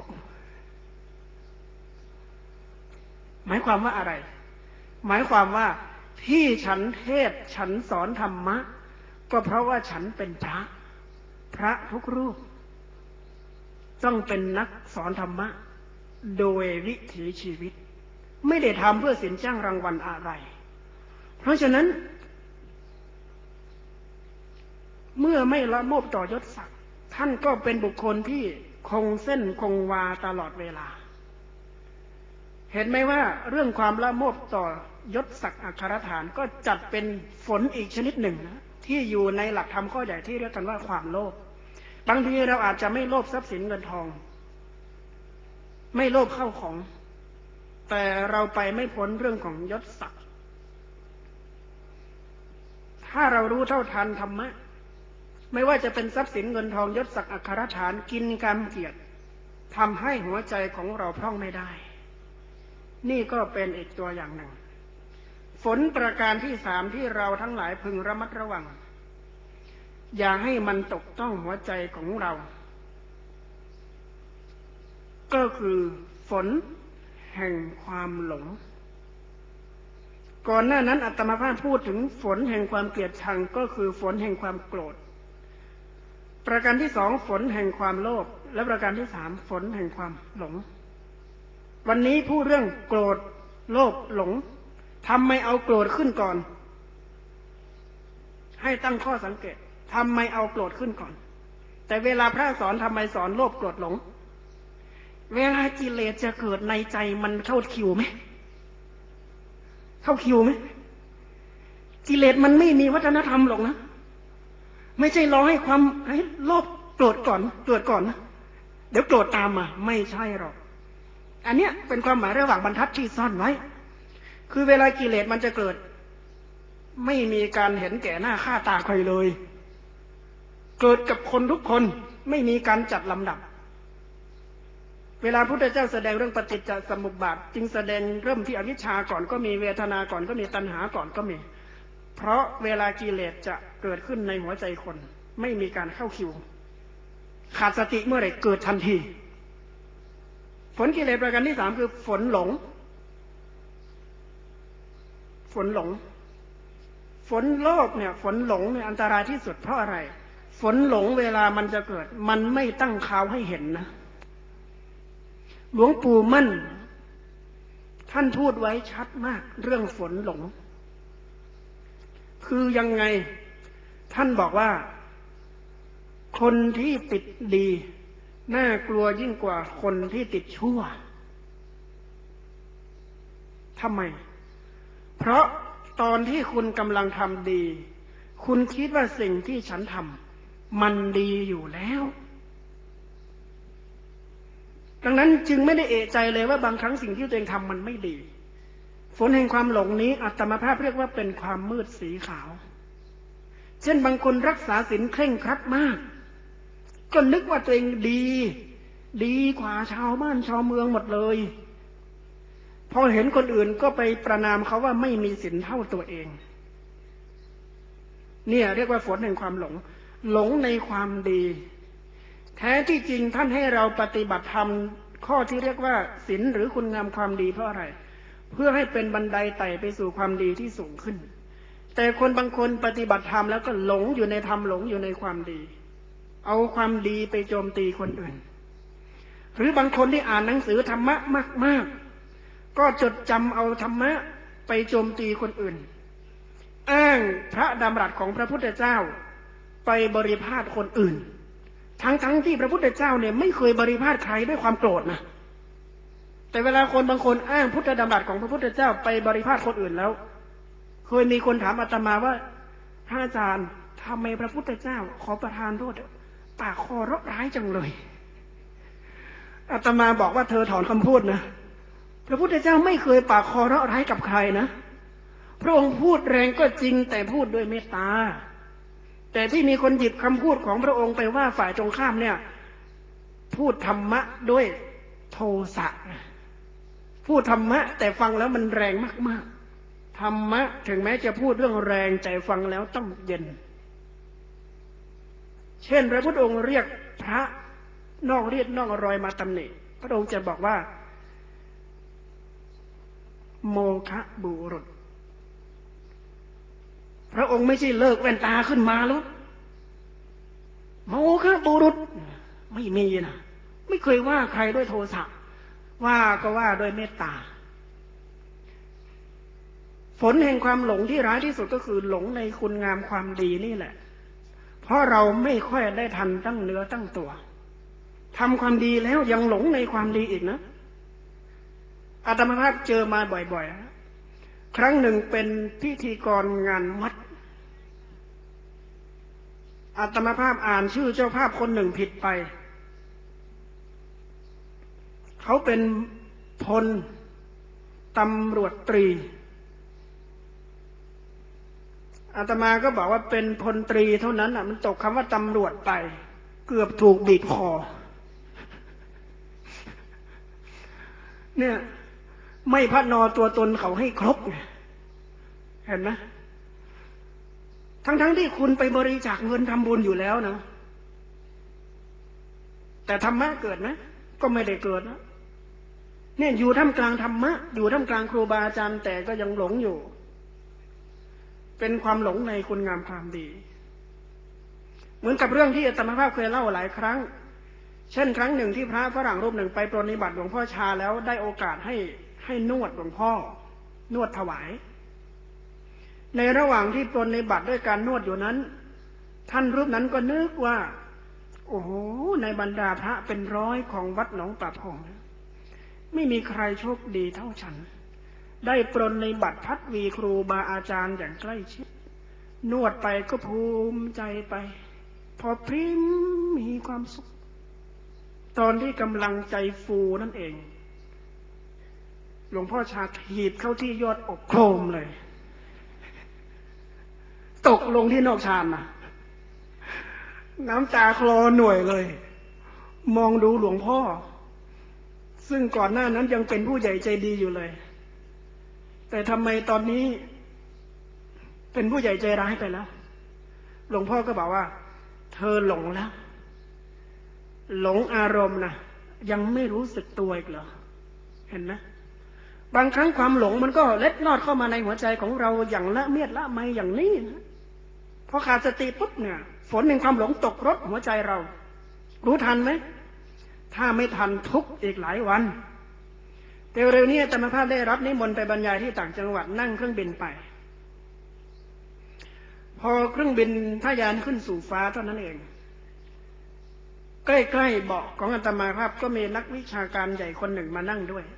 หมายความว่าอะไรหมายความว่าที่ฉันเทศฉันสอนธรรมะก็เพราะว่าฉันเป็นพระพระทุกรูปต้องเป็นนักสอนธรรมะโดยวิถีชีวิตไม่ได้ทำเพื่อสินจ้างรางวัลอะไรเพราะฉะนั้นเมื่อไม่ละโมบต่อยศศักดิ์ท่านก็เป็นบุคคลที่คงเส้นคงวาตลอดเวลาเห็นไหมว่าเรื่องความละโมบต่อยศศักดิ์อัครฐานก็จัดเป็นฝนอีกชนิดหนึ่งนะที่อยู่ในหลักธรรมข้อใหญ่ที่เรียกกันว่าความโลภบางทีเราอาจจะไม่โลภทรัพย์สินเงินทองไม่โลภเข้าของแต่เราไปไม่พ้นเรื่องของยศศักดิ์ถ้าเรารู้เท่าทันธรรมะไม่ว่าจะเป็นทรัพย์สินเงินทองยศศักดิ์อัครฐานกินกรรมเกียรติทำให้หัวใจของเราพร่องไม่ได้นี่ก็เป็นอีกตัวอย่างหนึ่งฝนประการที่สามที่เราทั้งหลายพึงระมัดระวังอย่าให้มันตกต้องหัวใจของเราก็คือฝนแห่งความหลงก่อนหน้านั้นอาตมาภาพพูดถึงฝนแห่งความเกลียดชังก็คือฝนแห่งความโกรธประการที่สองฝนแห่งความโลภและประการที่สามฝนแห่งความหลงวันนี้พูดเรื่องโกรธโลภหลงทำไมเอาโกรธขึ้นก่อนให้ตั้งข้อสังเกตทำไมเอาโกรธขึ้นก่อนแต่เวลาพระสอนทำไมสอนโลภโกรธหลงเวลากิเลสจะเกิดในใจมันเข้าคิวไหมเข้าคิวไหมกิเลสมันไม่มีวัฒนธรรมหรอกนะไม่ใช่รอให้ความให้โลภโกรธก่อนโกรธก่อนนะเดี๋ยวโกรธตามมาไม่ใช่หรอกอันเนี้ยเป็นความหมายระหว่างบรรทัดที่ซ่อนไว้คือเวลากิเลสมันจะเกิดไม่มีการเห็นแก่หน้าฆ่าตาใครเลยเกิดกับคนทุกคนไม่มีการจัดลำดับเวลาพุทธเจ้าแสดงเรื่องปฏิจจสมุปบาทจึงแสดงเริ่มที่อวิชชาก่อนก็มีเวทนาก่อนก็มีตัณหาก่อนก็มีเพราะเวลากิเลสจะเกิดขึ้นในหัวใจคนไม่มีการเข้าคิวขาดสติเมื่อไหร่เกิดทันทีฝนกิเลสประการที่สามคือฝนหลงฝนหลงฝนโลภเนี่ยฝนหลงเนี่ยอันตรายที่สุดเพราะอะไรฝนหลงเวลามันจะเกิดมันไม่ตั้งคราวให้เห็นนะหลวงปู่มั่นท่านพูดไว้ชัดมากเรื่องฝนหลงคือยังไงท่านบอกว่าคนที่ติดดีน่ากลัวยิ่งกว่าคนที่ติดชั่วทำไมเพราะตอนที่คุณกำลังทำดีคุณคิดว่าสิ่งที่ฉันทำมันดีอยู่แล้วดังนั้นจึงไม่ได้เอะใจเลยว่าบางครั้งสิ่งที่ตัวเองทำมันไม่ดีฝนแห่งความหลงนี้อาตมาภาพเรียกว่าเป็นความมืดสีขาวเช่นบางคนรักษาศีลเคร่งครัดมากก็นึกว่าตัวเองดีดีกว่าชาวบ้านชาวเมืองหมดเลยพอเห็นคนอื่นก็ไปประณามเขาว่าไม่มีศีลเท่าตัวเองเนี่ยเรียกว่าฝนแห่งความหลงหลงในความดีแท้ที่จริงท่านให้เราปฏิบัติธรรมข้อที่เรียกว่าศีลหรือคุณงามความดีเพราะอะไรเพื่อให้เป็นบันไดไต่ไปสู่ความดีที่สูงขึ้นแต่คนบางคนปฏิบัติธรรมแล้วก็หลงอยู่ในธรรมหลงอยู่ในความดีเอาความดีไปโจมตีคนอื่นหรือบางคนที่อ่านหนังสือธรรมะมากๆก็จดจำเอาธรรมะไปโจมตีคนอื่นอ้างพระดำรัสของพระพุทธเจ้าไปบริพาทคนอื่นทั้งๆที่พระพุทธเจ้าเนี่ยไม่เคยบริพาทใครด้วยความโกรธนะแต่เวลาคนบางคนอ้างพุทธดำรัสของพระพุทธเจ้าไปบริพาทคนอื่นแล้วเคยมีคนถามอาตมาว่าพระอาจารย์ทำไมพระพุทธเจ้าขอประทานโทษปากคอเราะร้ายจังเลยอาตมาบอกว่าเธอถอนคำพูดนะพระพุทธเจ้าไม่เคยปากคอเราะร้ายกับใครนะพระองค์พูดแรงก็จริงแต่พูดด้วยเมตตาแต่ที่มีคนหยิบคำพูดของพระองค์ไปว่าฝ่ายตรงข้ามเนี่ยพูดธรรมะด้วยโทสะพูดธรรมะแต่ฟังแล้วมันแรงมากๆธรรมะถึงแม้จะพูดเรื่องแรงใจฟังแล้วต้องเย็นเช่นพระพุทธองค์เรียกพระนอกเรียดนอกรอยมาตำหนิพระองค์จะบอกว่าโมฆะบุรุษพระองค์ไม่ใช่เลิกแว่นตาขึ้นมาแล้วโมฆะบุรุษไม่มีนะไม่เคยว่าใครด้วยโทสะว่าก็ว่าด้วยเมตตาผลแห่งความหลงที่ร้ายที่สุดก็คือหลงในคุณงามความดีนี่แหละเพราะเราไม่ค่อยได้ทันตั้งเนื้อตั้งตัวทำความดีแล้วยังหลงในความดีอีกนะอาตมาภาพเจอมาบ่อยๆครั้งหนึ่งเป็นพิธีกรงานวัดอาตมาภาพอ่านชื่อเจ้าภาพคนหนึ่งผิดไปเขาเป็นพลตำรวจตรีอาตมาก็บอกว่าเป็นพลตรีเท่านั้นอ่ะมันตกคำว่าตำรวจไปเกือบถูกบีบคอเนี่ยไม่พัฒนาตัวตนเขาให้ครบไงเห็นไหมทั้งๆที่คุณไปบริจาคเงินทำบุญอยู่แล้วนะแต่ธรรมะเกิดไหมก็ไม่ได้เกิดนะเนี่ยอยู่ท่ามกลางธรรมะอยู่ท่ามกลางครูบาอาจารย์แต่ก็ยังหลงอยู่เป็นความหลงในคุณงามความดีเหมือนกับเรื่องที่อาตมาภาพเคยเล่าหลายครั้งเช่นครั้งหนึ่งที่พระฝรั่งรูปหนึ่งไปปรนนิบัติหลวงพ่อชาแล้วได้โอกาสให้ให้นวดหลวงพ่อนวดถวายในระหว่างที่ปรนนิบัติด้วยการนวดอยู่นั้นท่านรูปนั้นก็นึกว่าโอ้โหในบรรดาพระเป็นร้อยของวัดหนองปลาพองไม่มีใครโชคดีเท่าฉันได้ปรนนิบัติพัดวีครูบาอาจารย์อย่างใกล้ชิดนวดไปก็ภูมิใจไปพอพริ้มมีความสุขตอนที่กำลังใจฟูนั่นเองหลวงพ่อชาถีบเข้าที่ยอดอกโครมเลยตกลงที่นอกชานนะน้ำตาคลอหน่วยเลยมองดูหลวงพ่อซึ่งก่อนหน้านั้นยังเป็นผู้ใหญ่ใจดีอยู่เลยแต่ทำไมตอนนี้เป็นผู้ใหญ่ใจร้ายไปแล้วหลวงพ่อก็บอกว่าเธอหลงแล้วหลงอารมณ์นะยังไม่รู้สึกตัวอีกเหรอเห็นไหมบางครั้งความหลงมันก็เล็ดลอดเข้ามาในหัวใจของเราอย่างละเมียดละไมอย่างนี้นะพอขาดสติปุ๊บเนี่ยฝนแห่งความหลงตกรถหัวใจเรารู้ทันไหมถ้าไม่ทันทุกอีกหลายวันแต่เร็วนี้อาตมาภาพได้รับนิมนต์ไปบรรยายที่ต่างจังหวัดนั่งเครื่องบินไปพอเครื่องบินทะยานขึ้นสู่ฟ้าเท่านั้นเองใกล้ๆเบาะของอาตมาภาพก็มีนักวิชาการใหญ่คนหนึ่งมานั่งด้วย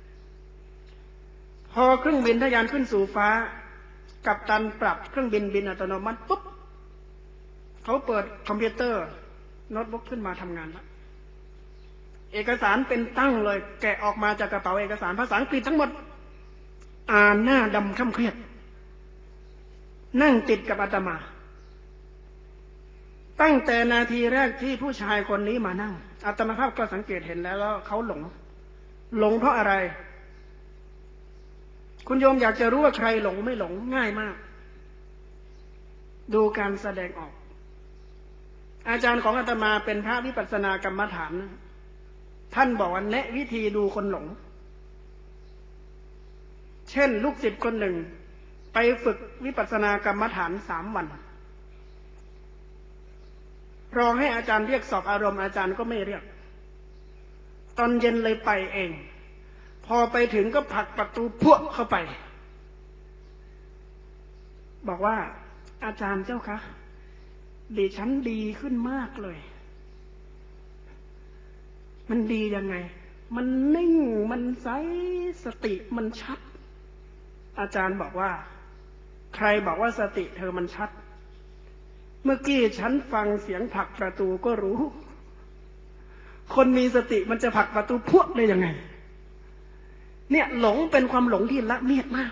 พอเครื่องบินทะยานขึ้นสู่ฟ้ากัปตันปรับเครื่องบินบินอัตโนมัติปุ๊บเขาเปิดคอมพิวเตอร์โน้ตบุ๊กขึ้นมาทำงานแล้วเอกสารเป็นตั้งเลยแกะออกมาจากกระเป๋าเอกสารภาษาอังกฤษทั้งหมดอ่านหน้าดำค่ำเครียดนั่งติดกับอาตมาตั้งแต่นาทีแรกที่ผู้ชายคนนี้มานั่งอาตมาภาพก็สังเกตเห็นแล้วว่าเขาหลงหลงเพราะอะไรคุณโยมอยากจะรู้ว่าใครหลงไม่หลงง่ายมากดูการแสดงออกอาจารย์ของอาตมาเป็นพระวิปัสสนากรรมฐานนะท่านบอกว่าแนะวิธีดูคนหลงเช่นลูกศิษย์คนหนึ่งไปฝึกวิปัสสนากรรมฐานสามวันรอให้อาจารย์เรียกสอบอารมณ์อาจารย์ก็ไม่เรียกตอนเย็นเลยไปเองพอไปถึงก็ผลักประตูพวกเข้าไปบอกว่าอาจารย์เจ้าคะดิฉันดีขึ้นมากเลยมันดียังไงมันนิ่งมันใสสติมันชัดอาจารย์บอกว่าใครบอกว่าสติเธอมันชัดเมื่อกี้ฉันฟังเสียงผลักประตูก็รู้คนมีสติมันจะผลักประตูพวกได้ยังไงเนี่ยหลงเป็นความหลงที่ละเมียดมาก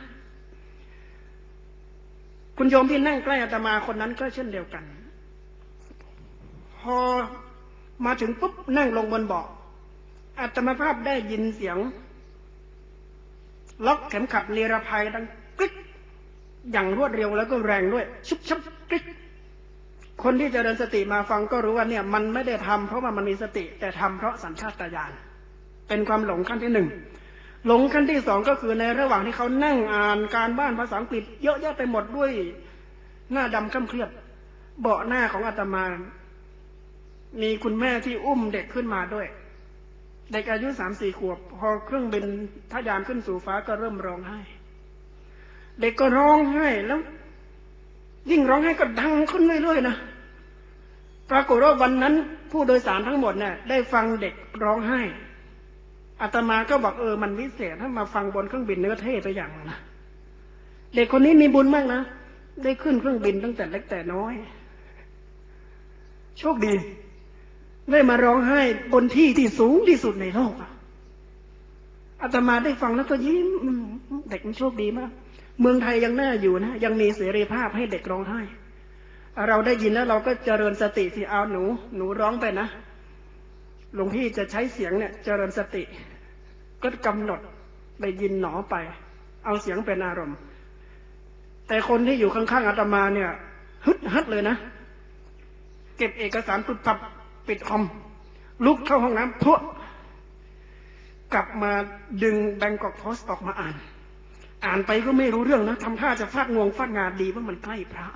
คุณโยมที่นั่งใกล้อาตมาคนนั้นก็เช่นเดียวกันพอมาถึงปุ๊บนั่งลงบนเบาะอาตมาภาพได้ยินเสียงล็อกเข็มขัดนิรภัยดังกริ๊กอย่างรวดเร็วแล้วก็แรงด้วยชุบชับกริ๊กคนที่เจริญสติมาฟังก็รู้ว่าเนี่ยมันไม่ได้ทำเพราะว่ามันมีสติแต่ทำเพราะสัญชาตญาณเป็นความหลงขั้นที่หนึ่งหลงขั้นที่สองก็คือในระหว่างที่เขานั่งอ่านการบ้านภาษาอังกฤษเยอะแยะไปหมดด้วยหน้าดำคล้ำเครียดเบาะหน้าของอาตมามีคุณแม่ที่อุ้มเด็กขึ้นมาด้วยเด็กอายุสามสี่ขวบพอเครื่องบินทะยานขึ้นสู่ฟ้าก็เริ่มร้องไห้เด็กก็ร้องไห้แล้วยิ่งร้องไห้ก็ดังขึ้นเรื่อยๆนะปรากฏว่าวันนั้นผู้โดยสารทั้งหมดเนี่ยได้ฟังเด็กร้องไห้อาตมาก็บอกเออมันวิเศษถ้ามาฟังบนเครื่องบินเนื้อเท่ไปอย่างนะเด็กคนนี้มีบุญมากนะได้ขึ้นเครื่องบินตั้งแต่เล็กแต่น้อยโชคดีได้มาร้องไห้บนที่ที่สูงที่สุดในโลกอาตมาได้ฟังแล้วก็ยิ้มเด็กมันโชคดีมากเมืองไทยยังน่าอยู่นะยังมีเสรีภาพให้เด็กร้องไห้เราได้ยินแล้วเราก็เจริญสติสิเอาหนูหนูร้องไปนะหลวงพี่จะใช้เสียงเนี่ยเจริญสติก็กำหนดได้ยินหนอไปเอาเสียงเป็นอารมณ์แต่คนที่อยู่ข้างๆอาตมาเนี่ยฮึดฮัดเลยนะเก็บเอกสารปุบปับปิดคอมลุกเข้าห้องน้ำพวกกลับมาดึงแบงกอกโพสต์ออกมาอ่านอ่านไปก็ไม่รู้เรื่องนะทำท่าจะฟาดงวงฟาดงานดีว่ามันใกล้พระ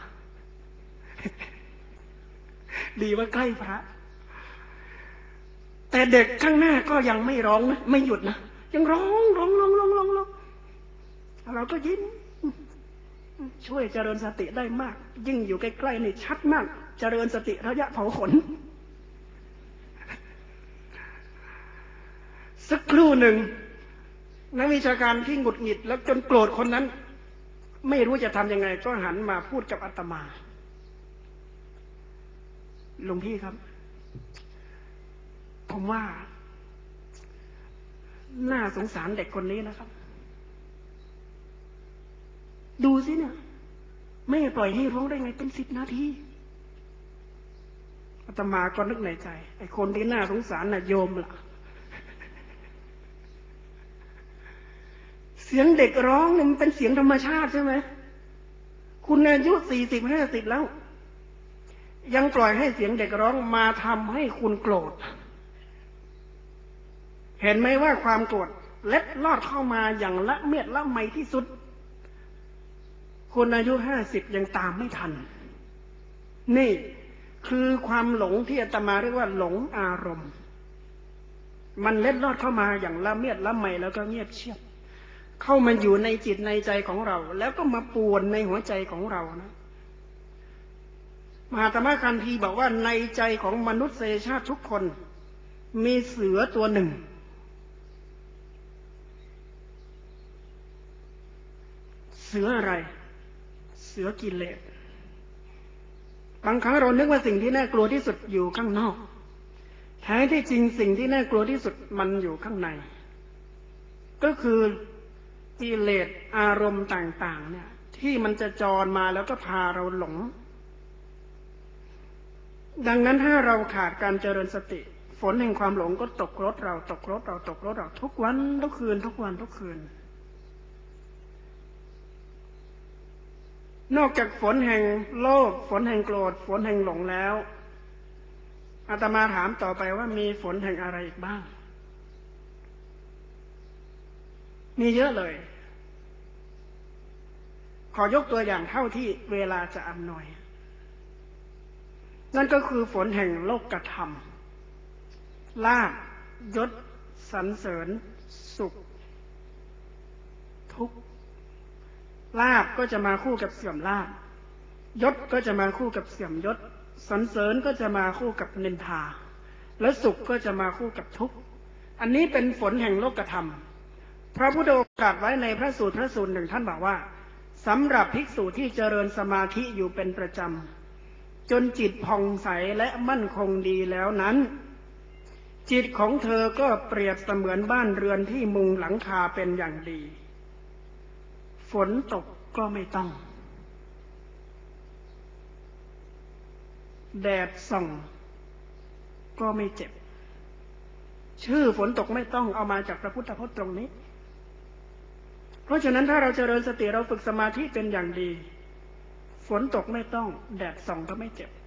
ดีว่าใกล้พระแต่เด็กข้างหน้าก็ยังไม่ร้องนะไม่หยุดนะยังร้องร้องร้องร้องร้องร้องเราก็ยิ้มช่วยเจริญสติได้มากยิ่งอยู่ใกล้ๆนี่ชัดมากเจริญสติระยะเผาขนสักครู่หนึ่งนักวิชาการที่หงุดหงิดแล้วจนโกรธคนนั้นไม่รู้จะทำยังไงก็หันมาพูดกับอาตมาหลวงพี่ครับผมว่าน่าสงสารเด็กคนนี้นะครับดูสิเนี่ยไม่ปล่อยให้ร้องได้ไงเป็นสิบนาทีอาตมาก็นึกในใจไอ้คนที่น่าสงสารน่ะโยมล่ะเสียงเด็กร้องเนี่ยมันเป็นเสียงธรรมชาติใช่ไหมคุณอายุสี่สิบห้าสิบแล้วยังปล่อยให้เสียงเด็กร้องมาทำให้คุณโกรธเห็นไหมว่าความโกรธเล็ดลอดเข้ามาอย่างละเมียดละไมที่สุดคนอายุห้าสิบยังตามไม่ทันนี่คือความหลงที่อาตมาเรียกว่าหลงอารมณ์มันเล็ดลอดเข้ามาอย่างละเมียดละไมแล้วก็เงียบเชียบเข้ามาอยู่ในจิตในใจของเราแล้วก็มาป่วนในหัวใจของเรานะมหาธรรมคันธีบอกว่าในใจของมนุษยชาติทุกคนมีเสือตัวหนึ่งเสืออะไรเสือกิเลสบางครั้งเรานึกว่าสิ่งที่น่ากลัวที่สุดอยู่ข้างนอกแท้ที่จริงสิ่งที่น่ากลัวที่สุดมันอยู่ข้างในก็คือกิเลสอารมณ์ต่างๆเนี่ยที่มันจะจรมาแล้วก็พาเราหลงดังนั้นถ้าเราขาดการเจริญสติฝนแห่งความหลงก็ตกรถเราตกรถเราตกรถเราทุกวันทุกคืนทุกวันทุกคืนนอกจากฝนแห่งโลภฝนแห่งโกรธฝนแห่งหลงแล้วอาตมาถามต่อไปว่ามีฝนแห่งอะไรอีกบ้างมีเยอะเลยขอยกตัวอย่างเท่าที่เวลาจะอำนวยนั่นก็คือฝนแห่งโลกธรรมลาภยศสรรเสริญสุขทุกข์ลาภก็จะมาคู่กับเสื่อมลาภยศก็จะมาคู่กับเสื่อมยศสรรเสริญก็จะมาคู่กับนินทาและสุขก็จะมาคู่กับทุกข์อันนี้เป็นผลแห่งโลกธรรมพระพุทธองค์ตรัสไว้ในพระสูตรพระสูตรหนึ่งท่านบอกว่าสำหรับภิกษุที่เจริญสมาธิอยู่เป็นประจำจนจิตผ่องใสและมั่นคงดีแล้วนั้นจิตของเธอก็เปรียบเสมือนบ้านเรือนที่มุงหลังคาเป็นอย่างดีฝนตกก็ไม่ต้องแดดส่องก็ไม่เจ็บชื่อฝนตกไม่ต้องเอามาจากพระพุทธพจน์ตรงนี้เพราะฉะนั้นถ้าเราเจริญสติเราฝึกสมาธิเป็นอย่างดีฝนตกไม่ต้องแดดส่องก็ไม่เจ็บ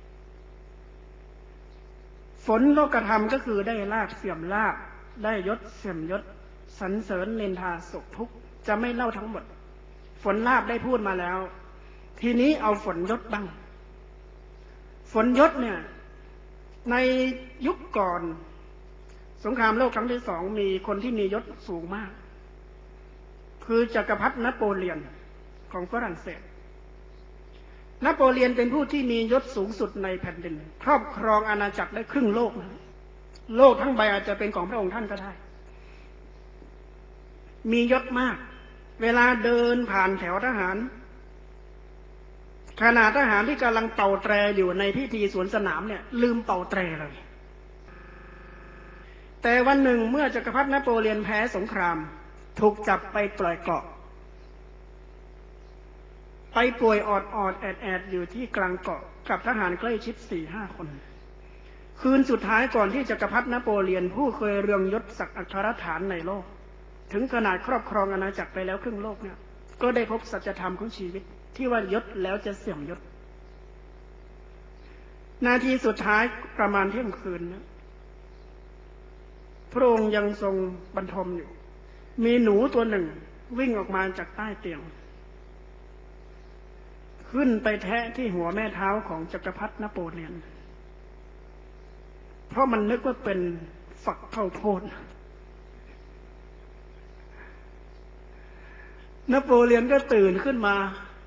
ฝนโลกธรรมก็คือได้ลาภเสื่อมลาภได้ยศเสื่อมยศสรรเสริญนินทาสุขทุกข์จะไม่เล่าทั้งหมดฝนลาภได้พูดมาแล้วทีนี้เอาฝนยศบ้างฝนยศเนี่ยในยุคก่อนสงครามโลกครั้งที่สองมีคนที่มียศสูงมากคือจักรพรรดินโปเลียนของฝรั่งเศสนโปเลียนเป็นผู้ที่มียศสูงสุดในแผ่นดินครอบครองอาณาจักรได้ครึ่งโลกโลกทั้งใบอาจจะเป็นของพระองค์ท่านก็ได้มียศมากเวลาเดินผ่านแถวทหารขณะทหารที่กำลังเป่าแตรอยู่ในพิธีสวนสนามเนี่ยลืมเป่าแตรเลยแต่วันหนึ่งเมื่อจักรพรรดินโปเลียนแพ้สงครามถูกจับไปปล่อยเกาะไปป่วยออดออดแอดแอดอยู่ที่กลางเกาะกับทหารใกล้ชิดสี่ห้าคนคืนสุดท้ายก่อนที่จักรพรรดินโปเลียนผู้เคยเรืองยศศักดิ์อัครฐานในโลกถึงขนาดครอบครองอาณาจักรไปแล้วครึ่งโลกเนี่ยก็ได้พบสัจธรรมของชีวิตที่ว่ายศแล้วจะเสื่อมยศนาทีสุดท้ายประมาณเที่ยงคืนนะพระองค์ยังทรงบรรทมอยู่มีหนูตัวหนึ่งวิ่งออกมาจากใต้เตียงขึ้นไปแทะที่หัวแม่เท้าของจักรพรรดินโปเลียนเพราะมันนึกว่าเป็นฝักข้าวโพดนโปเลียนก็ตื่นขึ้นมา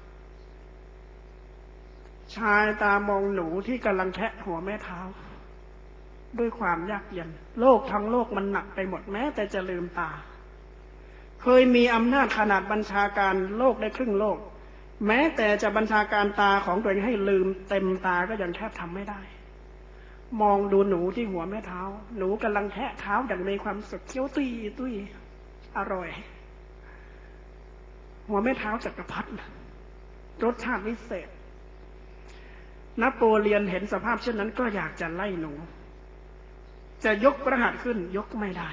ชายตามองหนูที่กำลังแทะหัวแม่เท้าด้วยความยากเย็นโลกทั้งโลกมันหนักไปหมดแม้แต่จะลืมตาเคยมีอำนาจขนาดบัญชาการโลกได้ครึ่งโลกแม้แต่จะบัญชาการตาของตัวเองให้ลืมเต็มตาก็ยังแทบทำไม่ได้มองดูหนูที่หัวแม่เท้าหนูกำลังแทะเท้าอย่างมีความสุขเคี้ยวตุ้ยตุ้ยอร่อยหัวแม่เท้าจักรพรรดิรสชาติวิเศษนโปเลียนเห็นสภาพเช่นนั้นก็อยากจะไล่หนูจะยกพระหัตถ์ขึ้นยกไม่ได้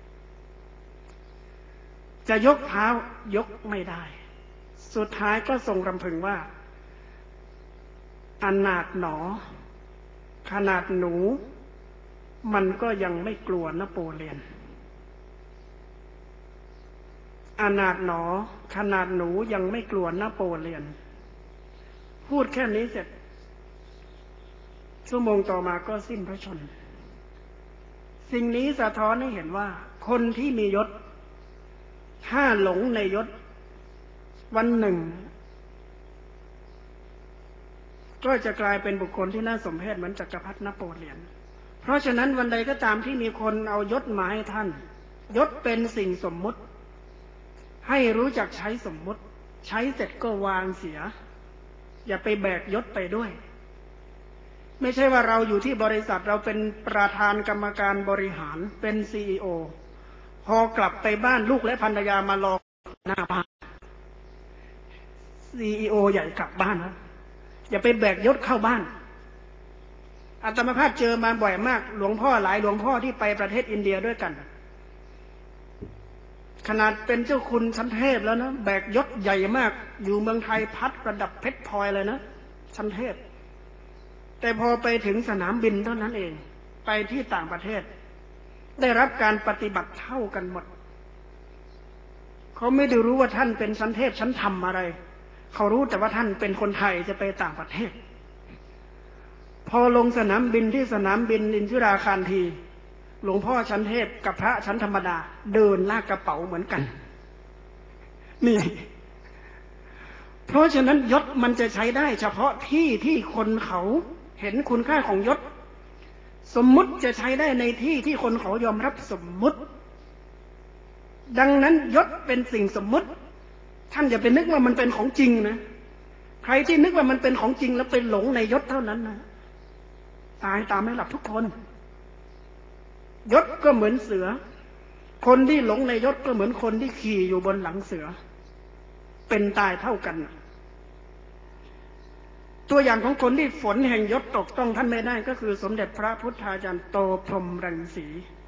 จะยกเท้ายกไม่ได้สุดท้ายก็ทรงรำพึงว่าอนาถหนอขนาดหนูมันก็ยังไม่กลัวนโปเลียนอนาถหนอขนาดหนูยังไม่กลัวนโปเลียนพูดแค่นี้เสร็จชั่วโมงต่อมาก็สิ้นพระชนม์สิ่งนี้สะท้อนให้เห็นว่าคนที่มียศถ้าหลงในยศวันหนึ่งก็จะกลายเป็นบุคคลที่น่าสมเพชเหมือนจักรพรรดินโปเลียนเพราะฉะนั้นวันใดก็ตามที่มีคนเอายศมาให้ท่านยศเป็นสิ่งสมมุติให้รู้จักใช้สมมุติใช้เสร็จก็วางเสียอย่าไปแบกยศไปด้วยไม่ใช่ว่าเราอยู่ที่บริษัทเราเป็นประธานกรรมการบริหารเป็น ซี อี โอ พอกลับไปบ้านลูกและภรรยามารอหน้าบ้าน ซี อี โอ ใหญ่กลับบ้านนะอย่าไปแบกยศเข้าบ้านอาตมาภาพเจอมาบ่อยมากหลวงพ่อหลายหลวงพ่อที่ไปประเทศอินเดียด้วยกันขนาดเป็นเจ้าคุณชั้นเทพแล้วนะแบกยศใหญ่มากอยู่เมืองไทยพัดระดับเพชรพลอยเลยนะชั้นเทพแต่พอไปถึงสนามบินเท่านั้นเองไปที่ต่างประเทศได้รับการปฏิบัติเท่ากันหมดเขาไม่ได้รู้ว่าท่านเป็นชั้นเทพชั้นธรรมอะไรเขารู้แต่ว่าท่านเป็นคนไทยจะไปต่างประเทศพอลงสนามบินที่สนามบินอินทิราคารทีหลวงพ่อชั้นเทพกับพระชั้นธรรมดาเดินลากกระเป๋าเหมือนกันนี่เพราะฉะนั้นยศมันจะใช้ได้เฉพาะที่ที่คนเขาเห็นคุณค่าของยศสมมุติจะใช้ได้ในที่ที่คนเขายอมรับสมมุติดังนั้นยศเป็นสิ่งสมมุติท่านอย่าไปนึกว่ามันเป็นของจริงนะใครที่นึกว่ามันเป็นของจริงแล้วไปหลงในยศเท่านั้นนะตายตามไม่หลับทุกคนยศก็เหมือนเสือคนที่หลงในยศก็เหมือนคนที่ขี่อยู่บนหลังเสือเป็นตายเท่ากันตัวอย่างของคนที่ฝนแห่งยศตกต้องท่านไม่ได้ก็คือสมเด็จพระพุทธาจารย์โตพรหมรังสี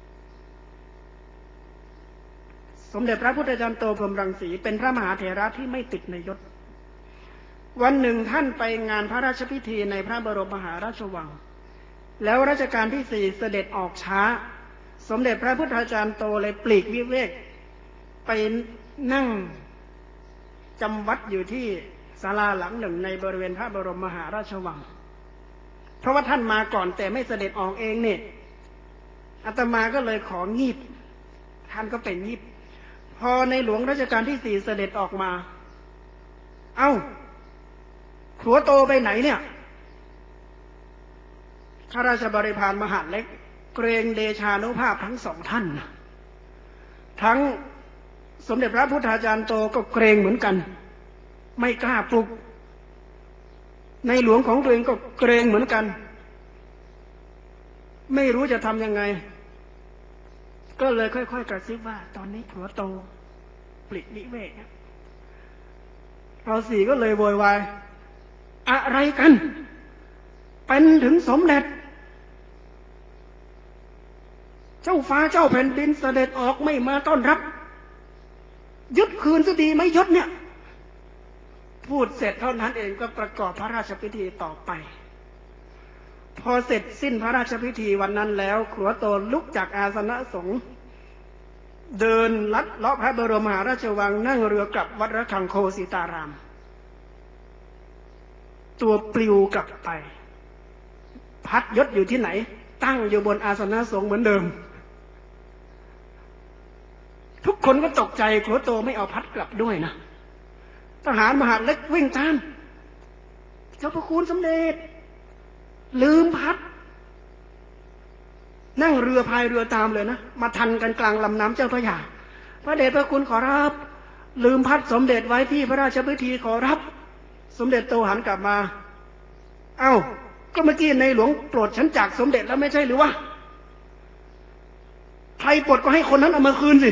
สมเด็จพระพุทธาจารย์โตพรหมรังสีเป็นพระมหาเถระที่ไม่ติดในยศวันหนึ่งท่านไปงานพระราชพิธีในพระบรมมหาราชวังแล้วรัชกาลที่สี่เสด็จออกช้าสมเด็จพระพุทธาจารย์โตเลยปลีกวิเวกไปนั่งจำวัดอยู่ที่ศาลาหลังหนึ่งในบริเวณพระบรมมหาราชวังเพราะว่าท่านมาก่อนแต่ไม่เสด็จออกเองเนี่ยอาตมาก็เลยของีบท่านก็เป็นงีบพอในหลวงรัชกาลที่สี่เสด็จออกมาเอ้าขัวโตไปไหนเนี่ยข้าราชบริพารมหาดเล็กเกรงเดชานุภาพทั้งสองท่านทั้งสมเด็จพระพุทธาจารย์โตก็เกรงเหมือนกันไม่กล้าปลุกในหลวงของตัวเองก็เกรงเหมือนกันไม่รู้จะทำยังไงก็เลยค่อยๆกระซิบว่าตอนนี้ขัวโตปลีกวิเวกเราสี่ก็เลยโวยวายอะไรกันเป็นถึงสมเด็จเจ้าฟ้าเจ้าแผ่นดินเสด็จออกไม่มาต้อนรับยึดคืนซะดีไหมยศเนี่ยพูดเสร็จเท่านั้นเองก็ประกอบพระราชพิธีต่อไปพอเสร็จสิ้นพระราชพิธีวันนั้นแล้วขัวโตลุกจากอาสนะสงฆ์เดินลัดเลาะพระบรมมหาราชวังนั่งเรือกลับวัดระฆังโคสิตารามตัวปลิวกลับไปพัดยศอยู่ที่ไหนตั้งอยู่บนอาสนะสงฆ์เหมือนเดิมทุกคนก็ตกใจขัวโตไม่เอาพัดกลับด้วยนะทหารมหาดเล็กวิ่งตามเจ้าพระคุณสมเด็จลืมพัดนั่งเรือพายเรือตามเลยนะมาทันกันกลางลำน้ำเจ้าพระยาพระเดชพระคุณขอรับลืมพัดสมเด็จไว้ที่พระราชพิธีขอรับสมเด็จโตหันกลับมาเอ้าก็เมื่อกี้ในหลวงโปรดฉันจากสมเด็จแล้วไม่ใช่หรือวะใครปลดก็ให้คนนั้นเอามาคืนสิ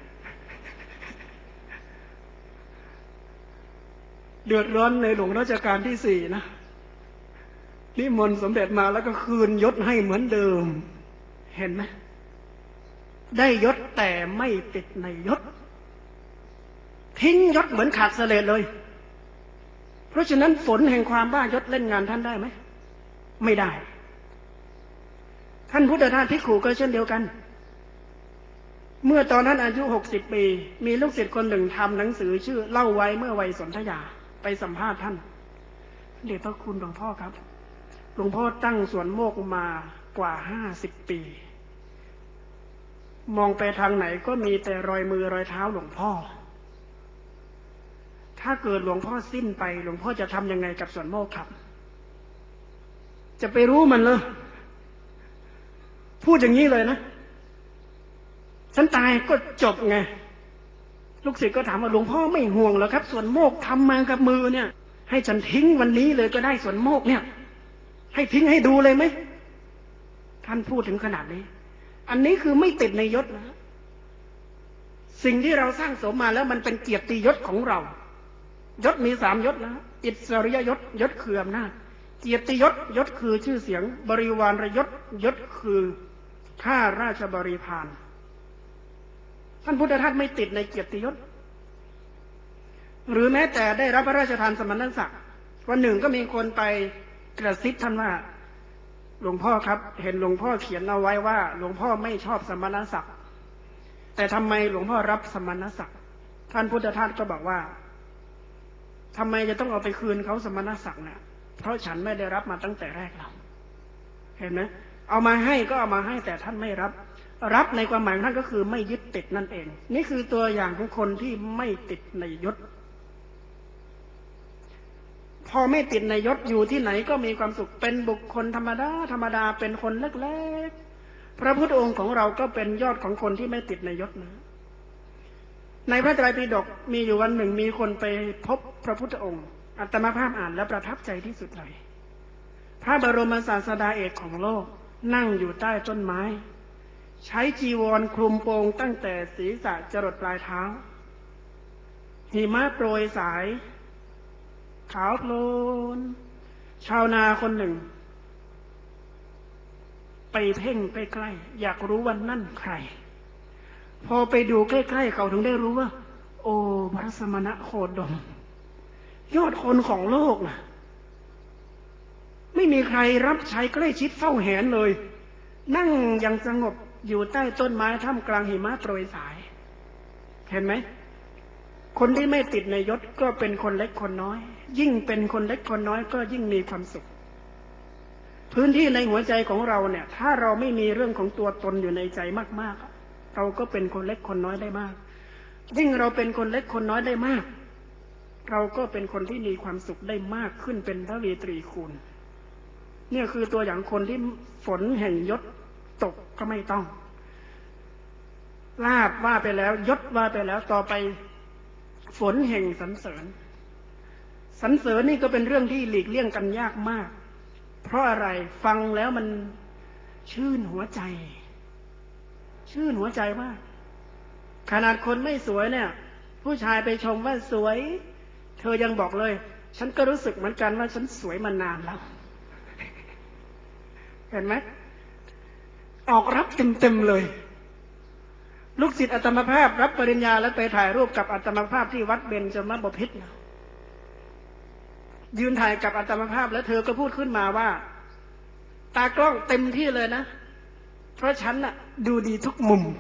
เดือดร้อนในหลวงรัชกาลที่สี่นะนิมนต์สมเด็จมาแล้วก็คืนยศให้เหมือนเดิมเห็นไหมได้ยศแต่ไม่ติดในยศทิ้งยศเหมือนขาดเสลดเลยเพราะฉะนั้นฝนแห่งความบ้ายศเล่นงานท่านได้ไหมไม่ได้ท่านพุทธทาสภิกขุก็เช่นเดียวกันเมื่อตอนนั้นอายุหกสิบปีมีลูกศิษย์คนหนึ่งทำหนังสือชื่อเล่าไว้เมื่อวัยสนธยาไปสัมภาษณ์ท่านเดชพระคุณหลวงพ่อครับหลวงพ่อตั้งสวนโมกมากว่าห้าสิบปีมองไปทางไหนก็มีแต่รอยมือรอยเท้าหลวงพ่อถ้าเกิดหลวงพ่อสิ้นไปหลวงพ่อจะทำยังไงกับสวนโมกครับจะไปรู้มันเลยพูดอย่างนี้เลยนะฉันตายก็จบไงลูกศิษย์ก็ถามว่าหลวงพ่อไม่ห่วงเหรอครับสวนโมกทำมากับมือเนี่ยให้ฉันทิ้งวันนี้เลยก็ได้สวนโมกเนี่ยให้ทิ้งให้ดูเลยไหมท่านพูดถึงขนาดนี้อันนี้คือไม่ติดในยศนะสิ่งที่เราสร้างสมมาแล้วมันเป็นเกียรติยศของเรายศมีสามยศนะอิสริยยศยศคืออำนาจเกียรติยศยศคือชื่อเสียงบริวารยศยศคือข้าราชบริพารท่านพุทธทาสไม่ติดในเกียรติยศหรือแม้แต่ได้รับพระราชทานสมณศักดิ์วันหนึ่งก็มีคนไปกระซิบท่านว่าหลวงพ่อครับเห็นหลวงพ่อเขียนเอาไว้ว่าหลวงพ่อไม่ชอบสมณศักดิ์แต่ทำไมหลวงพ่อรับสมณศักดิ์ท่านพุทธทาสก็บอกว่าทำไมจะต้องเอาไปคืนเขาสมณศักดิ์เนี่ยเพราะฉันไม่ได้รับมาตั้งแต่แรกเราเห็นไหมเอามาให้ก็เอามาให้แต่ท่านไม่รับรับในความหมายของท่านก็คือไม่ยึดติดนั่นเองนี่คือตัวอย่างของคนที่ไม่ติดในยศพอไม่ติดในยศอยู่ที่ไหนก็มีความสุขเป็นบุคคลธรรมดาธรรมดาเป็นคนเล็กๆพระพุทธองค์ของเราก็เป็นยอดของคนที่ไม่ติดในยศนะในพระไตรปิฎกมีอยู่วันหนึ่งมีคนไปพบพระพุทธองค์อาตมาภาพอ่านแล้วประทับใจที่สุดเลยพระบรมศาสดาเอกของโลกนั่งอยู่ใต้ต้นไม้ใช้จีวรคลุมโปงตั้งแต่ศีรษะจรดปลายเท้าหิมะโปรยสายขาวโพลนชาวนาคนหนึ่งไปเพ่งใกล้ๆอยากรู้ว่านั่นใครพอไปดูใกล้ๆเขาถึงได้รู้ว่าโอ้พระสมณะโคดมยอดคนของโลกนะไม่มีใครรับใช้ใกล้ชิดเฝ้าแหนเลยนั่งอย่างสงบอยู่ใต้ต้นไม้ท่ามกลางหิมะโปรยสายเห็นไหมคนที่ไม่ติดในยศก็เป็นคนเล็กคนน้อยยิ่งเป็นคนเล็กคนน้อยก็ยิ่งมีความสุขพื้นที่ในหัวใจของเราเนี่ยถ้าเราไม่มีเรื่องของตัวตนอยู่ในใจมากๆเราก็เป็นคนเล็กคนน้อยได้มากยิ่งเราเป็นคนเล็กคนน้อยได้มากเราก็เป็นคนที่มีความสุขได้มากขึ้นเป็นทวีตรีคูณเนี่ยคือตัวอย่างคนที่ฝนแห่งยศตกก็ไม่ต้องลาภว่าไปแล้วยศว่าไปแล้วต่อไปฝนแห่งสรรเสริญสรรเสริญนี่ก็เป็นเรื่องที่หลีกเลี่ยงกันยากมากเพราะอะไรฟังแล้วมันชื่นหัวใจชื่นหัวใจมากขนาดคนไม่สวยเนี่ยผู้ชายไปชมว่าสวยเธอยังบอกเลยฉันก็รู้สึกเหมือนกันว่าฉันสวยมานานแล้วเห็นไหมออกรับเต็มๆเลยลูกศิษย์อาตมาภาพรับปริญญาแล้วไปถ่ายรูปกับอาตมาภาพที่วัดเบญจมบพิตรนะยืนถ่ายกับอาตมาภาพแล้วเธอก็พูดขึ้นมาว่าตากล้องเต็มที่เลยนะเพราะฉันน่ะดูดีทุกมุม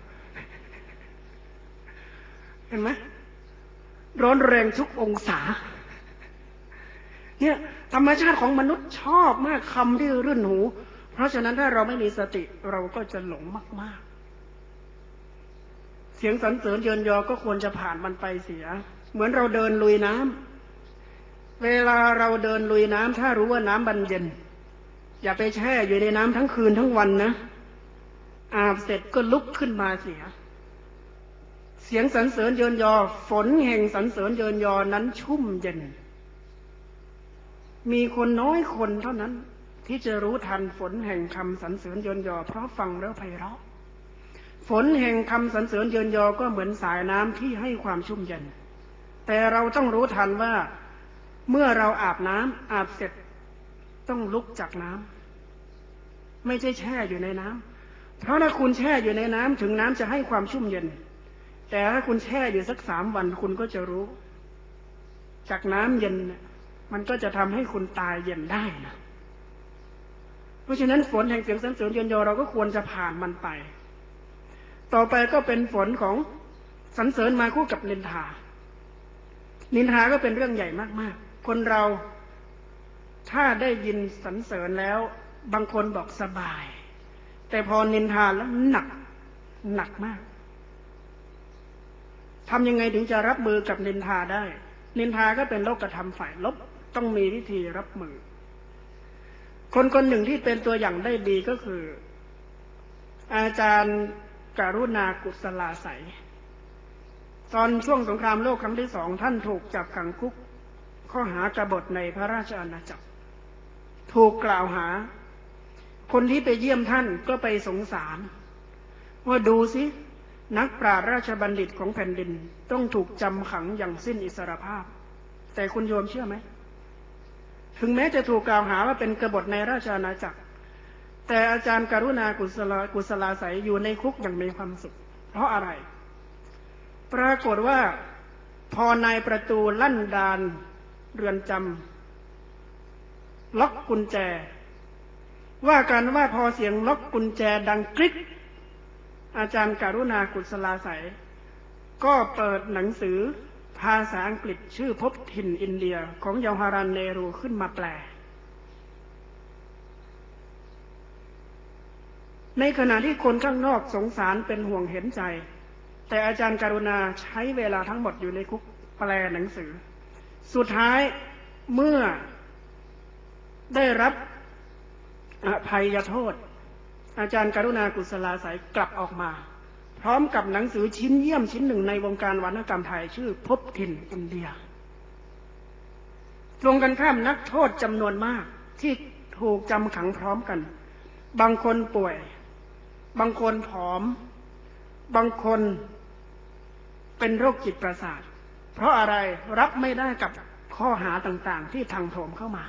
เห็นไหมร้อนแรงทุกองศาเนี่ยธรรมชาติของมนุษย์ชอบมากคำที่รื่นหูเพราะฉะนั้นถ้าเราไม่มีสติเราก็จะหลงมากๆเสียงสรรเสริญเยินยอก็ควรจะผ่านมันไปเสียเหมือนเราเดินลุยน้ำเวลาเราเดินลุยน้ำถ้ารู้ว่าน้ำบันเย็นอย่าไปแช่อยู่ในน้ำทั้งคืนทั้งวันนะอาบเสร็จก็ลุกขึ้นมาเสียเสียงสรรเสริญเยินยอฝนแห่งสรรเสริญเยินยอนั้นชุ่มเย็นมีคนน้อยคนเท่านั้นที่จะรู้ทันฝนแห่งคำสรรเสริญเยินยอเพราะฟังแล้วไพเราะฝนแห่งคำสรรเสริญเยินยอก็เหมือนสายน้ำที่ให้ความชุ่มเย็นแต่เราต้องรู้ทันว่าเมื่อเราอาบน้ำอาบเสร็จต้องลุกจากน้ำไม่ใช่แช่อยู่ในน้ำเพราะถ้าคุณแช่อยู่ในน้ำถึงน้ำจะให้ความชุ่มเย็นแต่ถ้าคุณแช่อยู่สักสามวันคุณก็จะรู้จากน้ำเย็นมันก็จะทำให้คุณตายเย็นได้นะเพราะฉะนั้นฝนแห่งเสียงสรรเสริญเยินยอเราก็ควรจะผ่านมันไปต่อไปก็เป็นฝนของสรรเสริญมาคู่กับนินทานินทาก็เป็นเรื่องใหญ่มากๆคนเราถ้าได้ยินสรรเสริญแล้วบางคนบอกสบายแต่พอนินทาแล้วหนักหนักมากทำยังไงถึงจะรับมือกับนินทาได้นินทาก็เป็นโลกธรรมฝ่ายลบต้องมีวิธีรับมือคนคนหนึ่งที่เป็นตัวอย่างได้ดีก็คืออาจารย์กรุณากุศลาไสยตอนช่วงสงครามโลกครั้งที่สองท่านถูกจับขังคุกข้อหากบฏในพระราชอาณาจักรถูกกล่าวหาคนที่ไปเยี่ยมท่านก็ไปสงสารว่าดูสินักปราชญ์ราชบัณฑิตของแผ่นดินต้องถูกจำขังอย่างสิ้นอิสรภาพแต่คุณโยมเชื่อไหมถึงแม้จะถูกกล่าวหาว่าเป็นกบฏในราชอาณาจักรแต่อาจารย์กรุณากุศลกุศลาไสยอยู่ในคุกอย่างมีความสุขเพราะอะไรปรากฏว่าพอนายประตูลั่นดานเรือนจำล็อกกุญแจว่ากันว่าพอเสียงล็อกกุญแจดังกริ๊กอาจารย์กรุณากุศลาไสยก็เปิดหนังสือภาษาอังกฤษชื่อภพถิ่นอินเดียของยาฮารันเนรูขึ้นมาแปลในขณะที่คนข้างนอกสงสารเป็นห่วงเห็นใจแต่อาจารย์กรุณาใช้เวลาทั้งหมดอยู่ในคุกแปลหนังสือสุดท้ายเมื่อได้รับอภัยโทษอาจารย์กรุณากุศลาสายกลับออกมาพร้อมกับหนังสือชิ้นเยี่ยมชิ้นหนึ่งในวงการวรรณกรรมไทยชื่อภพถิ่นอินเดียตรงกันข้ามนักโทษจำนวนมากที่ถูกจำขังพร้อมกันบางคนป่วยบางคนผอมบางคนเป็นโรคจิตประสาทเพราะอะไรรับไม่ได้กับข้อหาต่างๆที่ทังโถมเข้ามา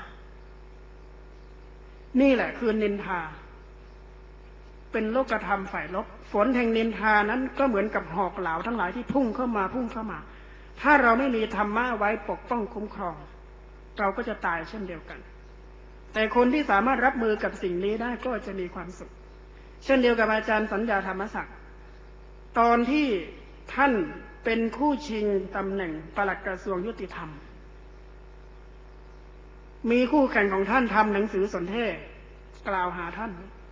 นี่แหละคือนินทาเป็นโลกธรรมฝ่ายลบฝนแห่งนินทานั้นก็เหมือนกับหอกเหลาทั้งหลายที่พุ่งเข้ามาพุ่งเข้ามาถ้าเราไม่มีธรรมะไว้ปกป้องคุ้มครองเราก็จะตายเช่นเดียวกันแต่คนที่สามารถรับมือกับสิ่งนี้ได้ก็จะมีความสุขเช่นเดียวกับอาจารย์สัญญาธรรมศักดิ์ตอนที่ท่านเป็นคู่ชิงตำแหน่งปลัดกระทรวงยุติธรรมมีคู่แข่งของท่านทำหนังสือสนเทศกล่าวหาท่าน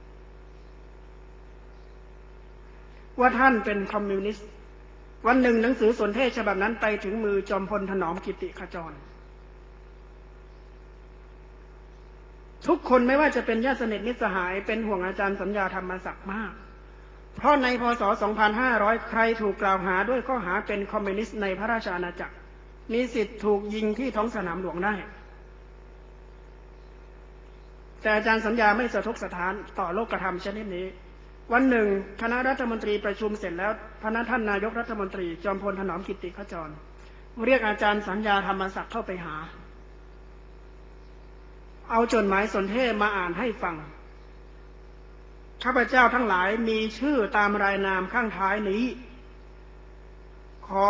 ว่าท่านเป็นคอมมิวนิสต์วันหนึ่งหนังสือสนเทศฉบับนั้นไปถึงมือจอมพลถนอมกิติขจรทุกคนไม่ว่าจะเป็นญาติสนิทมิตรสหายเป็นห่วงอาจารย์สัญญาธรรมศักดิ์มากเพราะในพ.ศ. สองพันห้าร้อยใครถูกกล่าวหาด้วยข้อหาเป็นคอมมิวนิสต์ในพระราชอาณาจักรมีสิทธิ์ถูกยิงที่ท้องสนามหลวงได้แต่อาจารย์สัญญาไม่สะทกสะท้านต่อโลกธรรมชนิดนี้วันหนึ่งคณะรัฐมนตรีประชุมเสร็จแล้วพระท่านนายกรัฐมนตรีจอมพลถนอมกิติขจรเรียกอาจารย์สัญญาธรรมศักดิ์เข้าไปหาเอาจดหมายสนเทศมาอ่านให้ฟังข้าพเจ้าทั้งหลายมีชื่อตามรายนามข้างท้ายนี้ขอ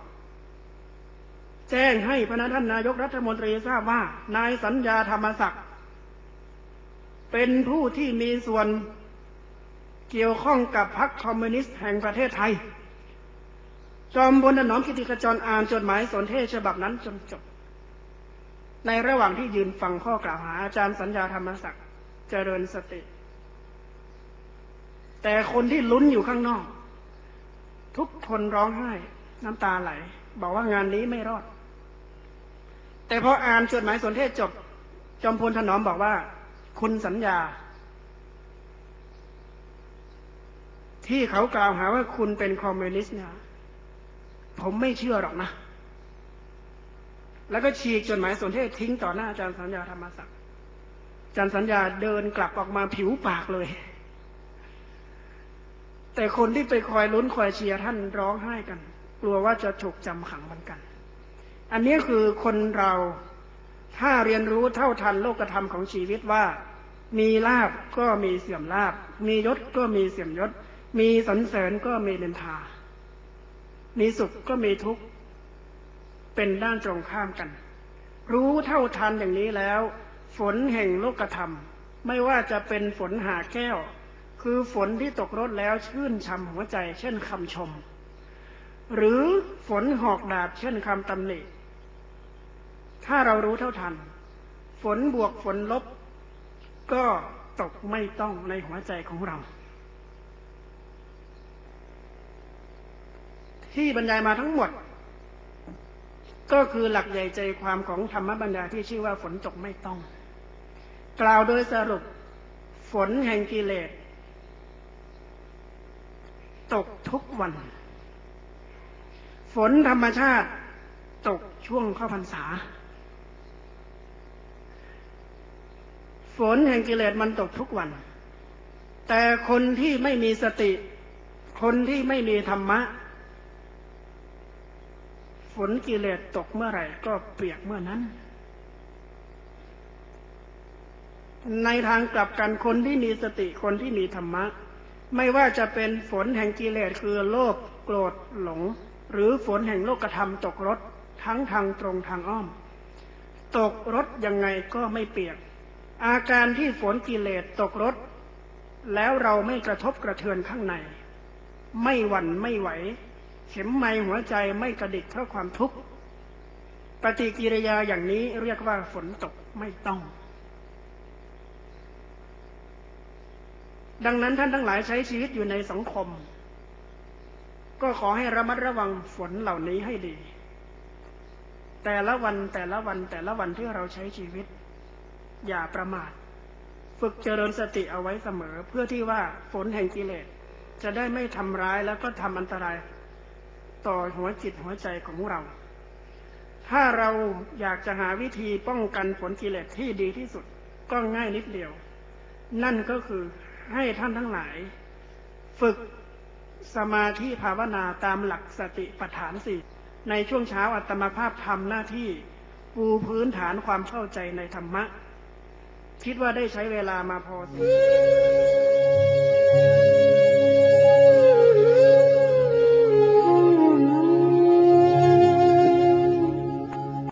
แจ้งให้พระท่านนายกรัฐมนตรีทราบว่านายสัญญาธรรมศักดิ์เป็นผู้ที่มีส่วนเกี่ยวข้องกับพรรคคอมมิวนิสต์แห่งประเทศไทยจอมพลถนอมกิติขจรอ่านจดหมายสนเทศฉบับนั้นจนจบในระหว่างที่ยืนฟังข้อกล่าวหาอาจารย์สัญญาธรรมศักดิ์เจริญสติแต่คนที่ลุ้นอยู่ข้างนอกทุกคนร้องไห้น้ำตาไหลบอกว่างานนี้ไม่รอดแต่พออ่านจดหมายสนเทศจบจอมพลถนอมบอกว่าคุณสัญญาที่เขากล่าวหาว่าคุณเป็นคอมมิวนิสต์เนี่ยผมไม่เชื่อหรอกนะแล้วก็ฉีกจดหมายสนเทศทิ้งต่อหน้าอาจารย์สัญญาธรรมศักดิ์อาจารย์สัญญาเดินกลับออกมาผิวปากเลยแต่คนที่ไปคอยลุ้นคอยเชียร์ท่านร้องไห้กันกลัวว่าจะถูกจำขังเหมือนกันอันนี้คือคนเราถ้าเรียนรู้เท่าทันโลกธรรมของชีวิตว่ามีลาภก็มีเสื่อมลาภมียศก็มีเสื่อมยศมีสรรเสริญก็มีนินทามีสุขก็มีทุกข์เป็นด้านตรงข้ามกันรู้เท่าทันอย่างนี้แล้วฝนแห่งโลกธรรมไม่ว่าจะเป็นฝนหาแก้วคือฝนที่ตกรถแล้วชื่นช่ำหัวใจเช่นคำชมหรือฝนหอกดาบเช่นคำตำหนิถ้าเรารู้เท่าทันฝนบวกฝนลบก็ตกไม่ต้องในหัวใจของเราที่บรรยายมาทั้งหมดก็คือหลักใหญ่ใจความของธรรมบรรยายที่ชื่อว่าฝนตกไม่ต้องกล่าวโดยสรุปฝนแห่งกิเลสตกทุกวันฝนธรรมชาติตกช่วงเข้าพรรษาฝนแห่งกิเลสมันตกทุกวันแต่คนที่ไม่มีสติคนที่ไม่มีธรรมะฝนกิเลสตกเมื่อไหร่ก็เปียกเมื่อนั้นในทางกลับกันคนที่มีสติคนที่มีธรรมะไม่ว่าจะเป็นฝนแห่งกิเลสคือโลภโกรธหลงหรือฝนแห่งโลกธรรมตกรถทั้งทางตรงทางอ้อมตกรถยังไงก็ไม่เปียกอาการที่ฝนกิเลสตกรถแล้วเราไม่กระทบกระเทือนข้างในไม่หวั่นไม่ไหวเข็มไมหัวใจไม่กระดิกเพราะความทุกข์ปฏิกิริยาอย่างนี้เรียกว่าฝนตกไม่ต้องดังนั้นท่านทั้งหลายใช้ชีวิตอยู่ในสังคมก็ขอให้ระมัดระวังฝนเหล่านี้ให้ดีแต่ละวันแต่ละวันแต่ละวันที่เราใช้ชีวิตอย่าประมาทฝึกเจริญสติเอาไว้เสมอเพื่อที่ว่าฝนแห่งกิเลสจะได้ไม่ทำร้ายแล้วก็ทำอันตรายต่อหัวจิตหัวใจของเราถ้าเราอยากจะหาวิธีป้องกันฝนกิเลสที่ดีที่สุดก็ง่ายนิดเดียวนั่นก็คือให้ท่านทั้งหลายฝึกสมาธิภาวนาตามหลักสติปัฏฐานสี่ในช่วงเช้าอาตมาภาพทำหน้าที่ปูพื้นฐานความเข้าใจในธรรมะคิดว่าได้ใช้เวลามาพอสมควร